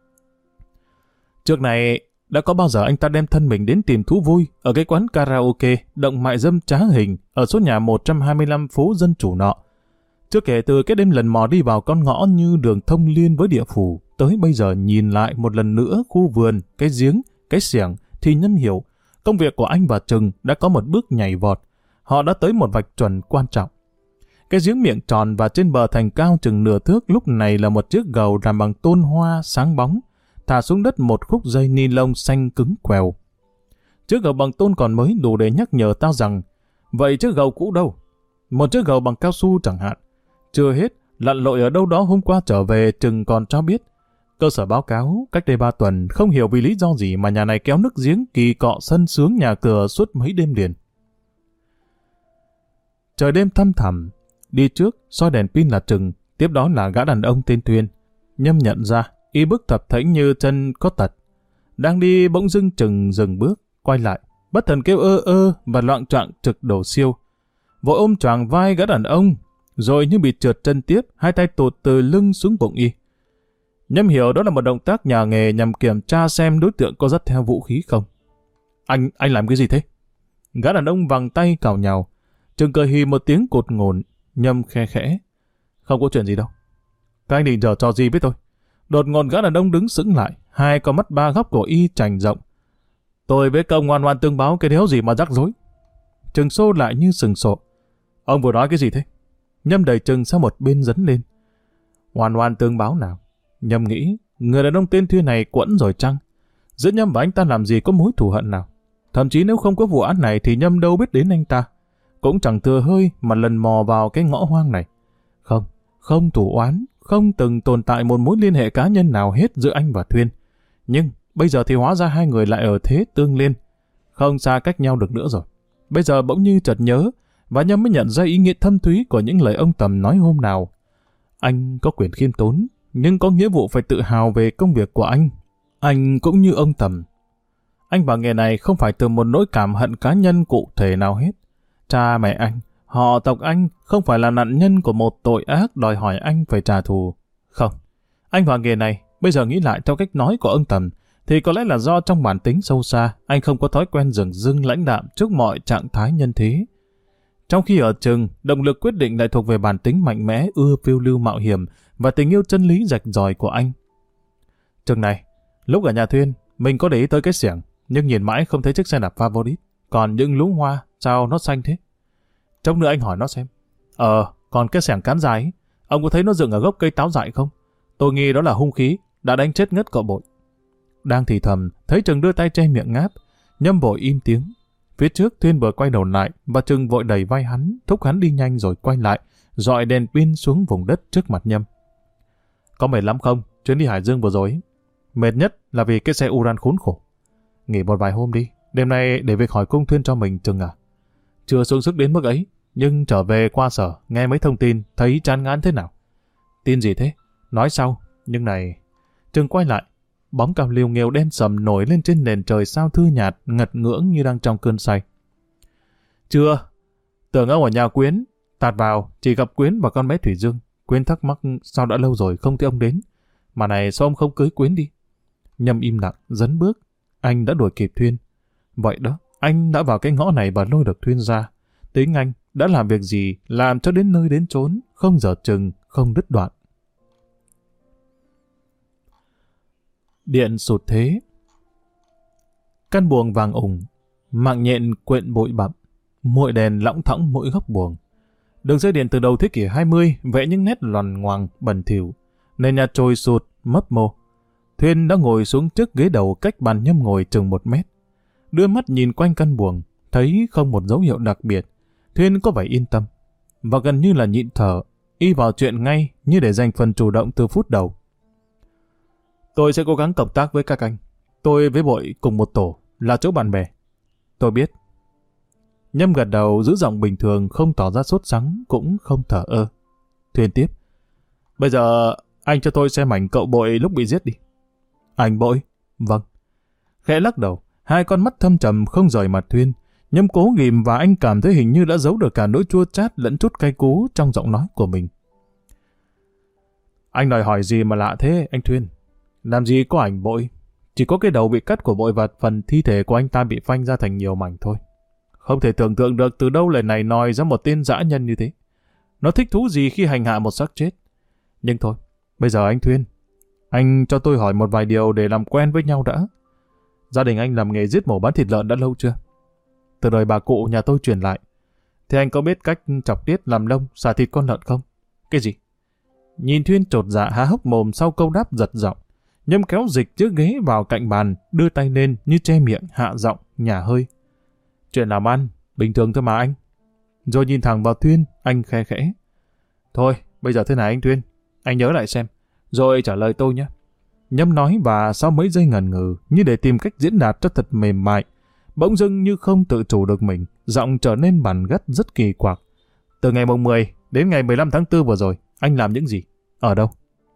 Trước này, đã có bao giờ anh ta đem thân mình đến tìm thú vui ở cái quán karaoke động mại dâm trá hình ở số nhà một trăm hai mươi lăm phố Dân Chủ nọ. Chưa kể từ cái đêm lần mò đi vào con ngõ như đường thông liên với địa phủ, tới bây giờ nhìn lại một lần nữa khu vườn, cái giếng, cái xẻng, thì Nhâm hiểu công việc của anh và Trừng đã có một bước nhảy vọt. Họ đã tới một vạch chuẩn quan trọng. Cái giếng miệng tròn và trên bờ thành cao chừng nửa thước lúc này là một chiếc gầu làm bằng tôn hoa sáng bóng, thả xuống đất một khúc dây ni lông xanh cứng quèo. Chiếc gầu bằng tôn còn mới đủ để nhắc nhở tao rằng, vậy chiếc gầu cũ đâu? Một chiếc gầu bằng cao su chẳng hạn. Chưa hết, lặn lội ở đâu đó hôm qua trở về Trừng còn cho biết. Cơ sở báo cáo cách đây ba tuần không hiểu vì lý do gì mà nhà này kéo nước giếng kỳ cọ sân sướng nhà cửa suốt mấy đêm liền. Trời đêm thăm thẳm, đi trước soi đèn pin là Trừng, tiếp đó là gã đàn ông tên Thuyên. Nhâm nhận ra y bước thập thảnh như chân có tật. Đang đi bỗng dưng Trừng dừng bước, quay lại, bất thần kêu ơ ơ và loạng choạng trực đổ siêu. Vội ôm choàng vai gã đàn ông, rồi như bị trượt chân tiếp, hai tay tụt từ lưng xuống bụng y. Nhâm hiểu đó là một động tác nhà nghề nhằm kiểm tra xem đối tượng có dắt theo vũ khí không. Anh, anh làm cái gì thế? Gã đàn ông vằng tay cào nhào. Trừng cười hì một tiếng cột ngột. Nhâm khe khẽ. Không có chuyện gì đâu. Các anh định giở trò gì với tôi? Đột ngột gã đàn ông đứng sững lại, hai con mắt ba góc của y trành rộng. Tôi với công ngoan ngoan tương báo cái đéo gì mà rắc rối. Trừng xô lại như sừng sộ. Ông vừa nói cái gì thế? Nhâm đẩy Trừng sang một bên dấn lên. Ngoan ngoan tương báo nào? Nhâm nghĩ, người đàn ông tên Thuyên này quẫn rồi chăng? Giữa Nhâm và anh ta làm gì có mối thù hận nào? Thậm chí nếu không có vụ án này thì Nhâm đâu biết đến anh ta. Cũng chẳng thừa hơi mà lần mò vào cái ngõ hoang này. Không, không thù oán, không từng tồn tại một mối liên hệ cá nhân nào hết giữa anh và Thuyên. Nhưng bây giờ thì hóa ra hai người lại ở thế tương liên, không xa cách nhau được nữa rồi. bây giờ bỗng như chợt nhớ, và Nhâm mới nhận ra ý nghĩa thâm thúy của những lời ông Tầm nói hôm nào. Anh có quyền khiêm tốn, nhưng có nghĩa vụ phải tự hào về công việc của anh. Anh cũng như ông Tầm. Anh vào nghề này không phải từ một nỗi cảm hận cá nhân cụ thể nào hết. Cha mẹ anh, họ tộc anh không phải là nạn nhân của một tội ác đòi hỏi anh phải trả thù. Không, anh vào nghề này, bây giờ nghĩ lại theo cách nói của ông Tầm, thì có lẽ là do trong bản tính sâu xa, anh không có thói quen dửng dưng lãnh đạm trước mọi trạng thái nhân thế. Trong khi ở trường, động lực quyết định lại thuộc về bản tính mạnh mẽ, ưa phiêu lưu mạo hiểm và tình yêu chân lý rạch ròi của anh. Chừng này, lúc ở nhà Thuyên, mình có để ý tới cái xẻng, nhưng nhìn mãi không thấy chiếc xe đạp Favorite. Còn những luống hoa, sao nó xanh thế? Chốc nữa anh hỏi nó xem. Ờ, còn cái xẻng cán dài ấy, ông có thấy nó dựng ở gốc cây táo dại không? Tôi nghi đó là hung khí, đã đánh chết ngất cậu Bội. Đang thì thầm, thấy Trừng đưa tay che miệng ngáp, Nhâm vội im tiếng. Phía trước Thuyên vừa quay đầu lại, và Trừng vội đẩy vai hắn, thúc hắn đi nhanh rồi quay lại, dọi đèn pin xuống vùng đất trước mặt Nhâm. Có mệt lắm không? Chuyến đi Hải Dương vừa rồi. Mệt nhất là vì cái xe Uran khốn khổ. Nghỉ một vài hôm đi, đêm nay để việc hỏi cung Thuyên cho mình, Trừng à. Chưa sung sức đến mức ấy, nhưng trở về qua sở, nghe mấy thông tin, thấy chán ngán thế nào. Tin gì thế? Nói sau, nhưng này... Trừng quay lại, bóng cao liêu nghêu đen sầm nổi lên trên nền trời sao thư nhạt, ngật ngưỡng như đang trong cơn say. Chưa, tưởng ông ở nhà Quyến, tạt vào, chỉ gặp Quyến và con bé Thủy Dương. Quyến thắc mắc sao đã lâu rồi không thấy ông đến. Mà này sao ông không cưới Quyến đi? Nhâm im lặng, dấn bước, anh đã đuổi kịp Thuyên. Vậy đó, anh đã vào cái ngõ này và lôi được Thuyên ra. Tính anh đã làm việc gì, làm cho đến nơi đến chốn, không dở chừng, không đứt đoạn. Điện sụt thế. Căn buồng vàng ủng, mạng nhện quyện bụi bặm, muội đèn lõng thõng mỗi góc buồng. Đường dây điện từ đầu thế kỷ hai mươi vẽ những nét loằn ngoằng bẩn thỉu, nền nhà trôi sụt, mấp mô. Thuyên đã ngồi xuống trước ghế đầu cách bàn Nhâm ngồi chừng một mét. Đưa mắt nhìn quanh căn buồng, thấy không một dấu hiệu đặc biệt. Thuyên có vẻ yên tâm, và gần như là nhịn thở, y vào chuyện ngay như để giành phần chủ động từ phút đầu. Tôi sẽ cố gắng cộng tác với các anh. Tôi với Bội cùng một tổ, là chỗ bạn bè. Tôi biết. Nhâm gật đầu giữ giọng bình thường, không tỏ ra sốt sắng, cũng không thở ơ. Thuyên tiếp. Bây giờ anh cho tôi xem ảnh cậu Bội lúc bị giết đi. Ảnh Bội? Vâng. Khẽ lắc đầu, hai con mắt thâm trầm không rời mặt Thuyên. Nhâm cố ghìm và anh cảm thấy hình như đã giấu được cả nỗi chua chát lẫn chút cay cú trong giọng nói của mình. Anh đòi hỏi gì mà lạ thế, anh Thuyên? Làm gì có ảnh Bội? Chỉ có cái đầu bị cắt của Bội và phần thi thể của anh ta bị phanh ra thành nhiều mảnh thôi. Không thể tưởng tượng được từ đâu lời này nói ra một tên dã nhân như thế. Nó thích thú gì khi hành hạ một xác chết? Nhưng thôi, bây giờ anh Thuyên, anh cho tôi hỏi một vài điều để làm quen với nhau đã. Gia đình anh làm nghề giết mổ bán thịt lợn đã lâu chưa? Từ đời bà cụ nhà tôi truyền lại. Thế anh có biết cách chọc tiết làm lông, xả thịt con lợn không? Cái gì? Nhìn Thuyên chột dạ há hốc mồm sau câu đáp giật giọng. Nhâm kéo dịch chiếc ghế vào cạnh bàn, đưa tay lên như che miệng, hạ giọng, nhả hơi. Chuyện làm ăn, bình thường thôi mà anh. Rồi nhìn thẳng vào Thuyên, anh khe khẽ. Thôi, bây giờ thế này anh Thuyên, anh nhớ lại xem, rồi trả lời tôi nhé. Nhâm nói và sau mấy giây ngần ngừ, như để tìm cách diễn đạt cho thật mềm mại, bỗng dưng như không tự chủ được mình, giọng trở nên bằn gắt rất kỳ quặc. Từ ngày mùng mười đến ngày mười lăm tháng tư vừa rồi, anh làm những gì? Ở đâu?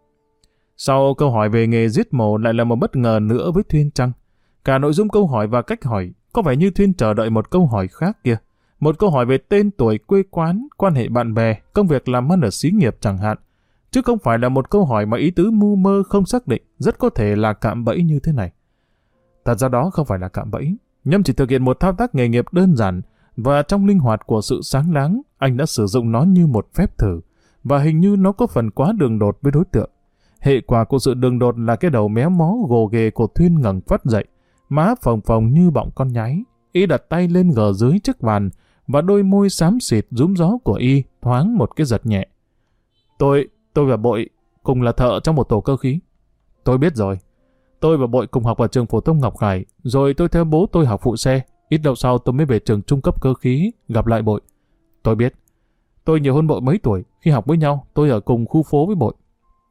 Sau câu hỏi về nghề giết mổ lại là một bất ngờ nữa với Thuyên chăng? Cả nội dung câu hỏi và cách hỏi có vẻ như Thuyên chờ đợi một câu hỏi khác kia. Một câu hỏi về tên tuổi, quê quán, quan hệ bạn bè, công việc làm ăn ở xí nghiệp chẳng hạn. Chứ không phải là một câu hỏi mà ý tứ mưu mơ không xác định, rất có thể là cạm bẫy như thế này. Thật ra đó không phải là cạm bẫy. Nhâm chỉ thực hiện một thao tác nghề nghiệp đơn giản, và trong linh hoạt của sự sáng láng, anh đã sử dụng nó như một phép thử, và hình như nó có phần quá đường đột với đối tượng. Hệ quả của sự đường đột là cái đầu méo mó gồ ghề của Thuyên ngẩng phát dậy, má phồng phồng như bọng con nhái. Y đặt tay lên gờ dưới chiếc bàn, và đôi môi xám xịt rúm gió của Y thoáng một cái giật nhẹ. Tôi, tôi và Bội cùng là thợ trong một tổ cơ khí. Tôi biết rồi. Tôi và Bội cùng học ở trường phổ thông Ngọc Khải, rồi tôi theo bố tôi học phụ xe. Ít lâu sau tôi mới về trường trung cấp cơ khí, gặp lại Bội. Tôi biết. Tôi nhiều hơn Bội mấy tuổi, khi học với nhau, tôi ở cùng khu phố với Bội.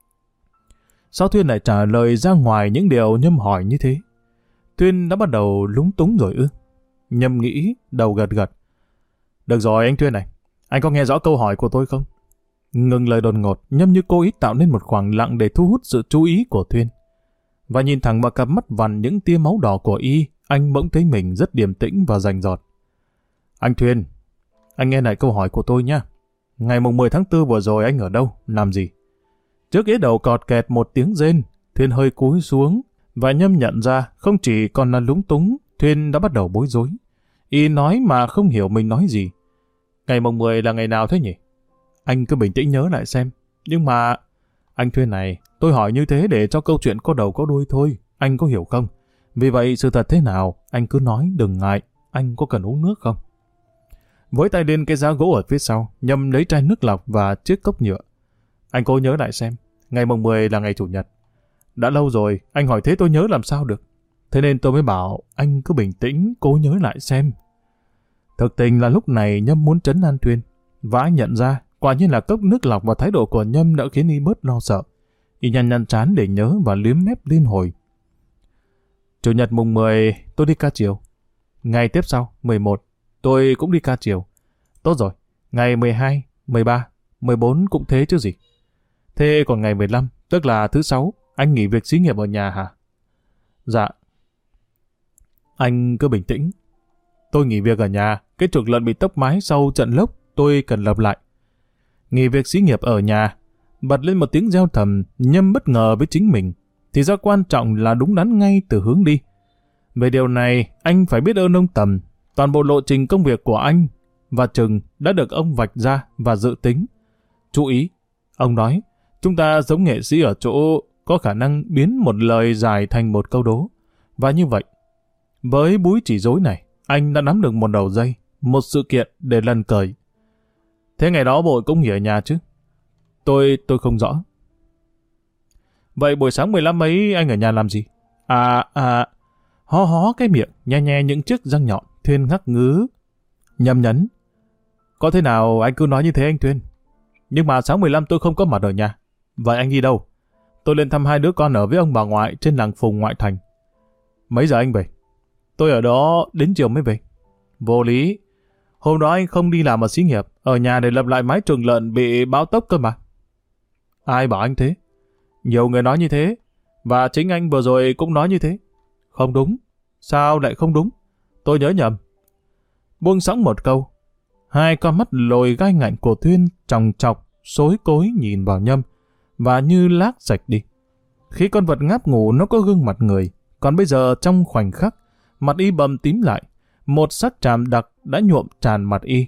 Sao Thuyên lại trả lời ra ngoài những điều Nhâm hỏi như thế? Thuyên đã bắt đầu lúng túng rồi ư? Nhâm nghĩ, đầu gật gật. Được rồi anh Thuyên này, anh có nghe rõ câu hỏi của tôi không? Ngừng lời đột ngột, Nhâm như cố ý tạo nên một khoảng lặng để thu hút sự chú ý của Thuyên. Và nhìn thẳng vào cặp mắt vằn những tia máu đỏ của y, anh bỗng thấy mình rất điềm tĩnh và rành rọt. Anh Thuyên, anh nghe lại câu hỏi của tôi nhé. Ngày mùng mười tháng tư vừa rồi anh ở đâu, làm gì? Trước ghế đầu cọt kẹt một tiếng rên, Thuyên hơi cúi xuống, và Nhâm nhận ra không chỉ còn là lúng túng, Thuyên đã bắt đầu bối rối. Y nói mà không hiểu mình nói gì. Ngày mùng mười là ngày nào thế nhỉ? Anh cứ bình tĩnh nhớ lại xem. Nhưng mà... Anh Thuyên này, tôi hỏi như thế để cho câu chuyện có đầu có đuôi thôi, anh có hiểu không? Vì vậy sự thật thế nào, anh cứ nói đừng ngại, anh có cần uống nước không? Với tay lên cái giá gỗ ở phía sau, Nhâm lấy chai nước lọc và chiếc cốc nhựa. Anh cố nhớ lại xem, ngày mùng mười là ngày chủ nhật. Đã lâu rồi, anh hỏi thế tôi nhớ làm sao được. Thế nên tôi mới bảo anh cứ bình tĩnh, cố nhớ lại xem. Thực tình là lúc này Nhâm muốn trấn an Thuyên, và anh nhận ra quả nhiên là cốc nước lọc và thái độ của Nhâm đã khiến y bớt lo sợ. Y nhăn nhăn trán để nhớ và liếm mép liên hồi. Chủ nhật mùng mười tôi đi ca chiều. Ngày tiếp sau, mười một, tôi cũng đi ca chiều. Tốt rồi, ngày mười hai, mười ba, mười bốn cũng thế chứ gì. Thế còn ngày mười lăm, tức là thứ sáu, anh nghỉ việc xí nghiệp ở nhà hả? Dạ. Anh cứ bình tĩnh. Tôi nghỉ việc ở nhà, cái chuộc lợn bị tốc mái sau trận lốc, tôi cần lập lại. Nghỉ việc xí nghiệp ở nhà, bật lên một tiếng reo thầm, Nhâm bất ngờ với chính mình. Thì ra quan trọng là đúng đắn ngay từ hướng đi. Về điều này, anh phải biết ơn ông Tầm. Toàn bộ lộ trình công việc của anh và Trừng đã được ông vạch ra và dự tính. Chú ý, ông nói, chúng ta giống nghệ sĩ ở chỗ có khả năng biến một lời dài thành một câu đố. Và như vậy, với búi chỉ rối này, anh đã nắm được một đầu dây, một sự kiện để lần cởi. Thế ngày đó Bội cũng nghỉ ở nhà chứ? Tôi, tôi không rõ. Vậy buổi sáng mười lăm ấy anh ở nhà làm gì? À, à, hó hó cái miệng, nhe nhe những chiếc răng nhọn, Thuyên ngắc ngứ. Nhâm nhấn. Có thế nào anh cứ nói như thế anh Thuyên. Nhưng mà sáng mười lăm tôi không có mặt ở nhà. Vậy anh đi đâu? Tôi lên thăm hai đứa con ở với ông bà ngoại trên làng Phùng ngoại thành. Mấy giờ anh về? Tôi ở đó đến chiều mới về. Vô lý. Hôm đó anh không đi làm ở xí nghiệp, ở nhà để lập lại mái chuồng lợn bị bão tốc cơ mà. Ai bảo anh thế? Nhiều người nói như thế, và chính anh vừa rồi cũng nói như thế. Không đúng. Sao lại không đúng? Tôi nhớ nhầm. Buông sóng một câu, hai con mắt lồi gai ngạnh của Thuyên tròng trọc, xối cối nhìn vào Nhâm, và như lác sạch đi. Khi con vật ngáp ngủ nó có gương mặt người, còn bây giờ trong khoảnh khắc, mặt y bầm tím lại, một sắc tràm đặc đã nhuộm tràn mặt y.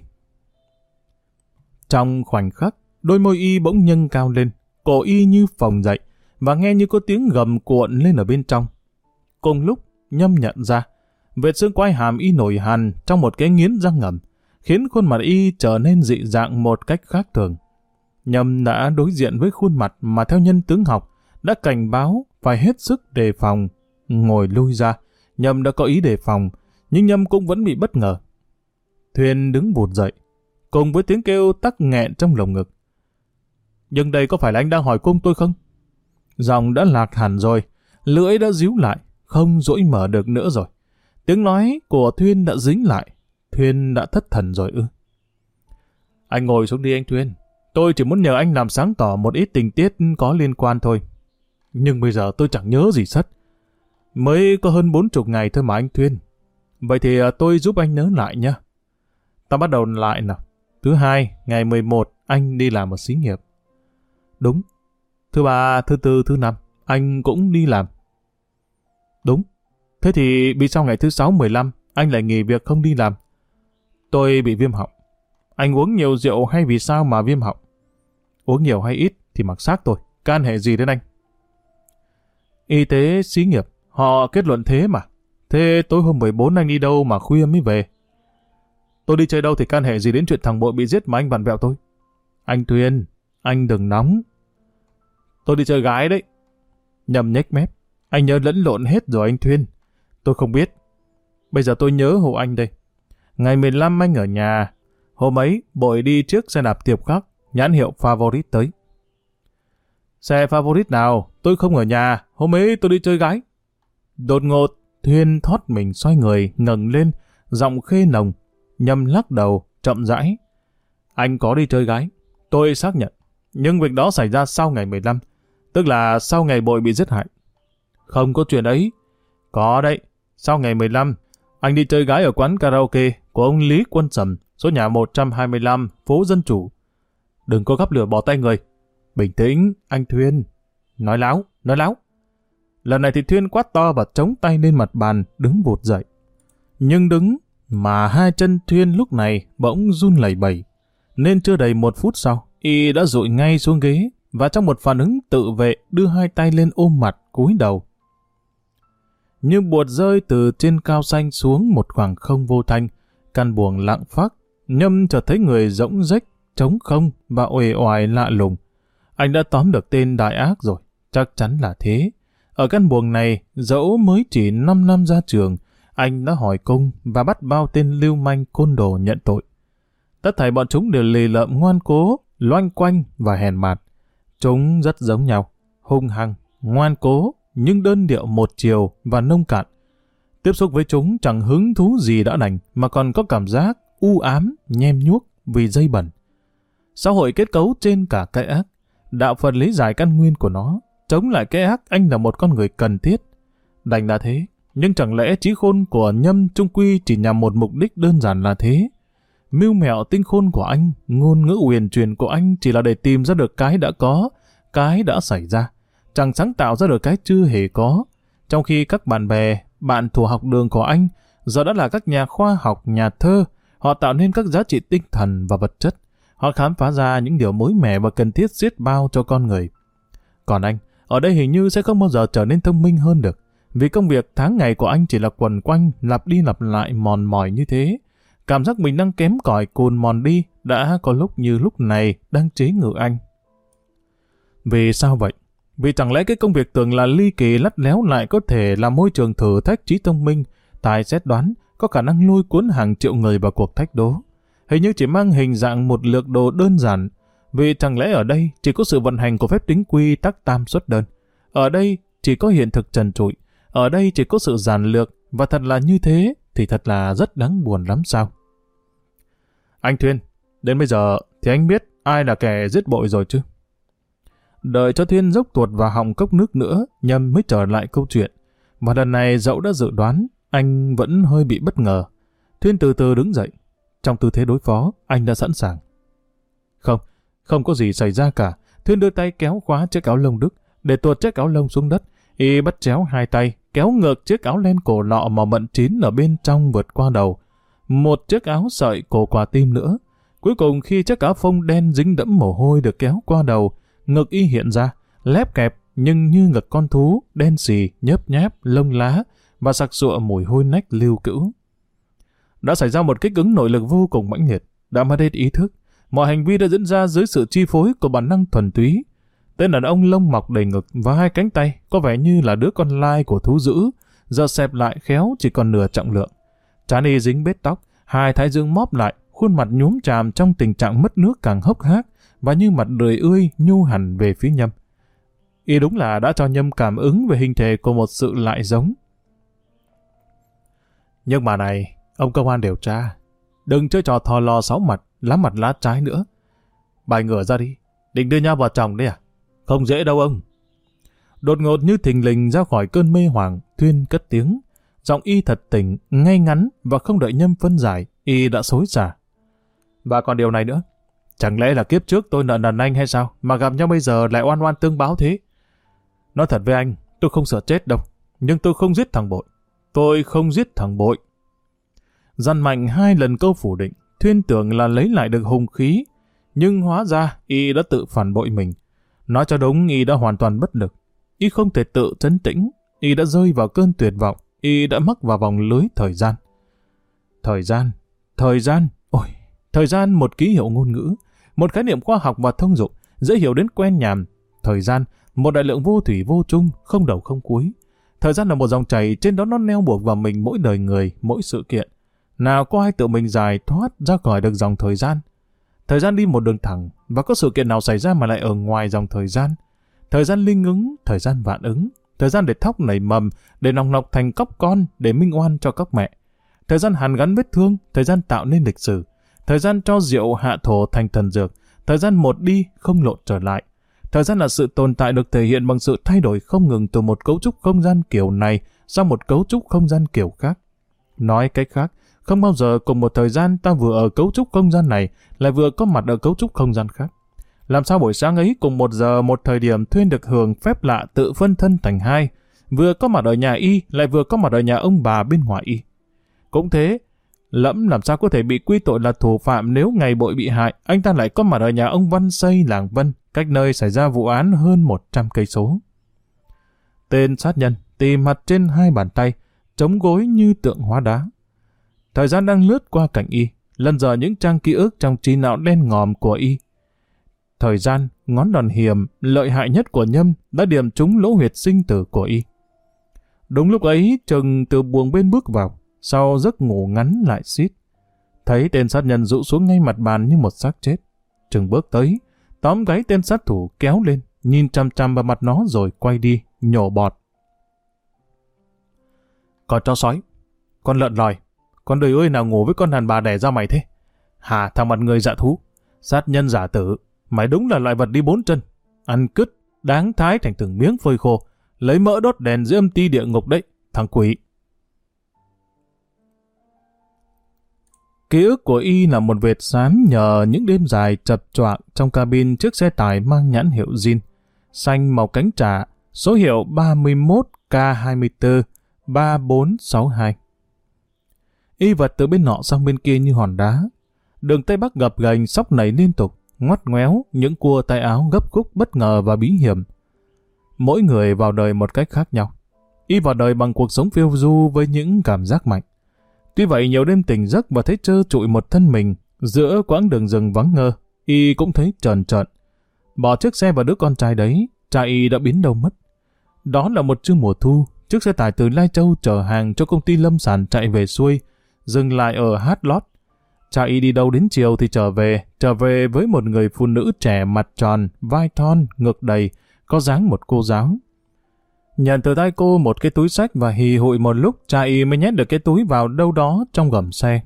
Trong khoảnh khắc, đôi môi y bỗng nhâng cao lên, cổ y như phồng dậy, và nghe như có tiếng gầm cuộn lên ở bên trong. Cùng lúc, Nhâm nhận ra, vệt xương quai hàm y nổi hằn trong một cái nghiến răng ngầm, khiến khuôn mặt y trở nên dị dạng một cách khác thường. Nhâm đã đối diện với khuôn mặt mà theo nhân tướng học đã cảnh báo phải hết sức đề phòng. Ngồi lui ra, Nhâm đã có ý đề phòng, nhưng Nhâm cũng vẫn bị bất ngờ. Thuyên đứng vụt dậy, cùng với tiếng kêu tắc nghẹn trong lồng ngực. Nhưng đây có phải là anh đang hỏi cung tôi không? Giọng đã lạc hẳn rồi, lưỡi đã díu lại, không dỗi mở được nữa rồi. Tiếng nói của Thuyên đã dính lại. Thuyên đã thất thần rồi ư? Anh ngồi xuống đi anh Thuyên. Tôi chỉ muốn nhờ anh làm sáng tỏ một ít tình tiết có liên quan thôi. Nhưng bây giờ tôi chẳng nhớ gì sất. Mới có hơn bốn chục ngày thôi mà anh Thuyên. Vậy thì tôi giúp anh nhớ lại nhé. Ta bắt đầu lại nào. Thứ hai, ngày mười một, anh đi làm ở xí nghiệp. Đúng. Thứ ba, thứ tư, thứ năm, anh cũng đi làm. Đúng. Thế thì vì sao ngày thứ sáu, mười lăm, anh lại nghỉ việc không đi làm? Tôi bị viêm họng. Anh uống nhiều rượu hay vì sao mà viêm họng? Uống nhiều hay ít thì mặc xác tôi. Can hệ gì đến anh? Y tế xí nghiệp, họ kết luận thế mà. Thế tối hôm mười bốn anh đi đâu mà khuya mới về? Tôi đi chơi đâu thì can hệ gì đến chuyện thằng Bội bị giết mà anh vặn vẹo tôi? Anh Thuyên, anh đừng nóng. Tôi đi chơi gái đấy. Nhâm nhếch mép. Anh nhớ lẫn lộn hết rồi anh Thuyên. Tôi không biết. Bây giờ tôi nhớ hộ anh đây. Ngày mười lăm anh ở nhà. Hôm ấy, Bội đi trước xe đạp tiệp khắc, nhãn hiệu Favorite tới. Xe Favorite nào? Tôi không ở nhà. Hôm ấy tôi đi chơi gái. Đột ngột, Thuyên thoát mình xoay người, ngẩng lên, giọng khê nồng. Nhâm lắc đầu, chậm rãi. Anh có đi chơi gái, tôi xác nhận. Nhưng việc đó xảy ra sau ngày mười lăm, tức là sau ngày Bội bị giết hại. Không có chuyện ấy. Có đấy, sau ngày mười lăm, anh đi chơi gái ở quán karaoke của ông Lý Quân Sầm, số nhà một trăm hai mươi lăm, phố Dân Chủ. Đừng có gắp lửa bỏ tay người. Bình tĩnh, anh Thuyên. Nói láo, nói láo. Lần này thì Thuyên quát to và chống tay lên mặt bàn, đứng vụt dậy. Nhưng đứng mà hai chân Thuyên lúc này bỗng run lẩy bẩy, nên chưa đầy một phút sau, y đã dụi ngay xuống ghế và trong một phản ứng tự vệ đưa hai tay lên ôm mặt cúi đầu. Như buột rơi từ trên cao xanh xuống một khoảng không vô thanh, căn buồng lặng phắc, Nhâm chợt thấy người rỗng rếch, trống không và uể oải lạ lùng. Anh đã tóm được tên đại ác rồi, chắc chắn là thế. Ở căn buồng này, dẫu mới chỉ năm năm ra trường, anh đã hỏi cung và bắt bao tên lưu manh côn đồ nhận tội. Tất thảy bọn chúng đều lì lợm ngoan cố, loanh quanh và hèn mạt. Chúng rất giống nhau, hung hăng, ngoan cố, nhưng đơn điệu một chiều và nông cạn. Tiếp xúc với chúng chẳng hứng thú gì đã đành, mà còn có cảm giác u ám, nhem nhuốc vì dây bẩn. Xã hội kết cấu trên cả cái ác, đạo Phật lý giải căn nguyên của nó, chống lại cái ác anh là một con người cần thiết. Đành là thế, nhưng chẳng lẽ trí khôn của Nhâm chung quy chỉ nhằm một mục đích đơn giản là thế? Mưu mẹo tinh khôn của anh, ngôn ngữ huyền truyền của anh chỉ là để tìm ra được cái đã có, cái đã xảy ra, chẳng sáng tạo ra được cái chưa hề có. Trong khi các bạn bè, bạn thủ học đường của anh giờ đã là các nhà khoa học, nhà thơ, họ tạo nên các giá trị tinh thần và vật chất. Họ khám phá ra những điều mới mẻ và cần thiết xiết bao cho con người. Còn anh, ở đây hình như sẽ không bao giờ trở nên thông minh hơn được, vì công việc tháng ngày của anh chỉ là quần quanh, lặp đi lặp lại mòn mỏi như thế. Cảm giác mình đang kém cỏi cùn mòn đi, đã có lúc như lúc này đang chế ngự anh. Vì sao vậy? Vì chẳng lẽ cái công việc tưởng là ly kỳ lắt léo lại có thể là môi trường thử thách trí thông minh, tài xét đoán, có khả năng lôi cuốn hàng triệu người vào cuộc thách đố. Hình như chỉ mang hình dạng một lược đồ đơn giản, vì chẳng lẽ ở đây chỉ có sự vận hành của phép tính quy tắc tam suất đơn. Ở đây chỉ có hiện thực trần trụi, ở đây chỉ có sự giản lược, và thật là như thế thì thật là rất đáng buồn lắm sao. Anh Thuyên, đến bây giờ thì anh biết ai là kẻ giết Bội rồi chứ? Đợi cho Thuyên dốc tuột vào họng cốc nước nữa, Nhâm mới trở lại câu chuyện. Và lần này dẫu đã dự đoán, anh vẫn hơi bị bất ngờ. Thuyên từ từ đứng dậy. Trong tư thế đối phó, anh đã sẵn sàng. Không, không có gì xảy ra cả. Thuyên đưa tay kéo khóa chiếc áo lông Đức, để tuột chiếc áo lông xuống đất. Y bắt chéo hai tay, kéo ngược chiếc áo len cổ lọ màu mận chín ở bên trong vượt qua đầu. Một chiếc áo sợi cổ quả tim nữa. Cuối cùng khi chiếc áo phông đen dính đẫm mồ hôi được kéo qua đầu, ngực Y hiện ra, lép kẹp nhưng như ngực con thú, đen xì, nhớp nháp, lông lá và sặc sụa mùi hôi nách lưu cữu. Đã xảy ra một kích ứng nội lực vô cùng mãnh liệt, đã mất hết ý thức. Mọi hành vi đã diễn ra dưới sự chi phối của bản năng thuần túy. Tên đàn ông lông mọc đầy ngực và hai cánh tay có vẻ như là đứa con lai của thú dữ, giờ xẹp lại khéo chỉ còn nửa trọng lượng. Trán Y dính bết tóc, hai thái dương móp lại, khuôn mặt nhuốm chàm trong tình trạng mất nước càng hốc hác và như mặt đời ươi nhu hẳn về phía Nhâm. Y đúng là đã cho Nhâm cảm ứng về hình thể của một sự lại giống. Nhưng mà này, ông công an điều tra, đừng chơi trò thò lò sáu mặt, lá mặt lá trái nữa. Bài ngửa ra đi, định đưa nhau vào chồng đấy à? Không dễ đâu ông. Đột ngột như thình lình ra khỏi cơn mê hoảng, Thuyên cất tiếng. Giọng Y thật tỉnh, ngay ngắn và không đợi Nhâm phân giải, Y đã xối xả. Và còn điều này nữa, chẳng lẽ là kiếp trước tôi nợ nần anh hay sao mà gặp nhau bây giờ lại oan oan tương báo thế? Nói thật với anh, tôi không sợ chết đâu, nhưng tôi không giết thằng Bội. Tôi không giết thằng Bội. Dằn mạnh hai lần câu phủ định, Thuyên tưởng là lấy lại được hùng khí, nhưng hóa ra Y đã tự phản bội mình. Nói cho đúng, Y đã hoàn toàn bất lực. Y không thể tự trấn tĩnh, Y đã rơi vào cơn tuyệt vọng, Y đã mắc vào vòng lưới thời gian. Thời gian, thời gian, ôi, thời gian một ký hiệu ngôn ngữ, một khái niệm khoa học và thông dụng, dễ hiểu đến quen nhàm. Thời gian, một đại lượng vô thủy vô chung, không đầu không cuối. Thời gian là một dòng chảy, trên đó nó neo buộc vào mình mỗi đời người, mỗi sự kiện. Nào có ai tự mình giải thoát ra khỏi được dòng thời gian? Thời gian đi một đường thẳng, và có sự kiện nào xảy ra mà lại ở ngoài dòng thời gian? Thời gian linh ứng, thời gian vạn ứng, thời gian để thóc nảy mầm, để nòng nọc thành cóc con, để minh oan cho các mẹ. Thời gian hàn gắn vết thương, thời gian tạo nên lịch sử. Thời gian cho rượu hạ thổ thành thần dược. Thời gian một đi không lộ trở lại. Thời gian là sự tồn tại được thể hiện bằng sự thay đổi không ngừng từ một cấu trúc không gian kiểu này sang một cấu trúc không gian kiểu khác. Nói cách khác, không bao giờ cùng một thời gian ta vừa ở cấu trúc không gian này lại vừa có mặt ở cấu trúc không gian khác. Làm sao buổi sáng ấy cùng một giờ một thời điểm Thuyên được hưởng phép lạ tự phân thân thành hai, vừa có mặt ở nhà y lại vừa có mặt ở nhà ông bà bên ngoài y. Cũng thế, Lẫm làm sao có thể bị quy tội là thủ phạm nếu ngày bội bị hại, anh ta lại có mặt ở nhà ông Văn Xây làng Vân, cách nơi xảy ra vụ án hơn một trăm cây số. Tên sát nhân tìm mặt trên hai bàn tay, chống gối như tượng hóa đá. Thời gian đang lướt qua cạnh y, lần dò những trang ký ức trong trí não đen ngòm của y. Thời gian, ngón đòn hiểm, lợi hại nhất của Nhâm đã điểm trúng lỗ huyệt sinh tử của y. Đúng lúc ấy, Trừng từ buồng bên bước vào, sau giấc ngủ ngắn lại xít. Thấy tên sát nhân rũ xuống ngay mặt bàn như một xác chết. Trừng bước tới, tóm gáy tên sát thủ kéo lên, nhìn chằm chằm vào mặt nó rồi quay đi, nhổ bọt. Con chó sói, con lợn lòi, con đời ơi nào ngủ với con đàn bà đẻ ra mày thế? Hà thằng mặt người dạ thú, sát nhân giả tử, mày đúng là loại vật đi bốn chân, ăn cứt, đáng thái thành từng miếng phơi khô, lấy mỡ đốt đèn dưới âm ti địa ngục đấy, thằng quỷ. Ký ức của y là một vệt xám nhờ những đêm dài chập choạng trong cabin chiếc xe tải mang nhãn hiệu Jin, xanh màu cánh trà, số hiệu ba mươi mốt K hai mươi tư ba bốn sáu hai. Y vật từ bên nọ sang bên kia như hòn đá. Đường Tây Bắc gập ghềnh sóc nảy liên tục, ngoắt ngoéo những cua tay áo gấp khúc bất ngờ và bí hiểm. Mỗi người vào đời một cách khác nhau. Y vào đời bằng cuộc sống phiêu du với những cảm giác mạnh. Tuy vậy nhiều đêm tỉnh giấc và thấy trơ trụi một thân mình giữa quãng đường rừng vắng ngơ, Y cũng thấy trờn trợn. Bỏ chiếc xe và đứa con trai đấy, cha Y đã biến đâu mất. Đó là một trưa mùa thu, chiếc xe tải từ Lai Châu chở hàng cho công ty lâm sản chạy về xuôi, dừng lại ở Hát Lót. Cha Y đi đâu đến chiều thì trở về, trở về với một người phụ nữ trẻ mặt tròn, vai thon, ngực đầy, có dáng một cô giáo. Nhận từ tay cô một cái túi xách và hì hụi một lúc, cha Y mới nhét được cái túi vào đâu đó trong gầm xe.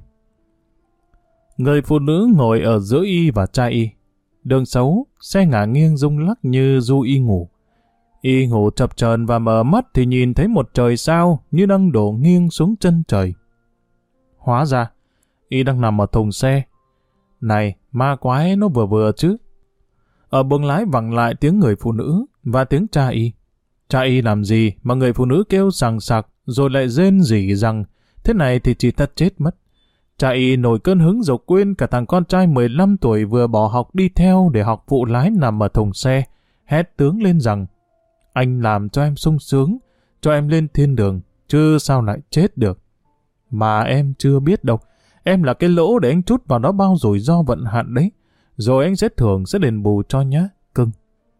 Người phụ nữ ngồi ở giữa Y và cha Y. Đường xấu, xe ngả nghiêng rung lắc như du Y ngủ. Y ngủ chập chờn và mở mắt thì nhìn thấy một trời sao như đang đổ nghiêng xuống chân trời. Hóa ra, Y đang nằm ở thùng xe. Này, ma quái nó vừa vừa chứ. Ở buồng lái vẳng lại tiếng người phụ nữ và tiếng cha Y. Cha Y làm gì mà người phụ nữ kêu sằng sặc rồi lại rên rỉ rằng thế này thì chị ta chết mất. Cha Y nổi cơn hứng dục quên cả thằng con trai mười lăm tuổi vừa bỏ học đi theo để học phụ lái nằm ở thùng xe, hét tướng lên rằng anh làm cho em sung sướng, cho em lên thiên đường, chứ sao lại chết được. Mà em chưa biết đâu, em là cái lỗ để anh trút vào đó bao rủi ro vận hạn đấy, rồi anh sẽ thưởng sẽ đền bù cho nhá, cưng.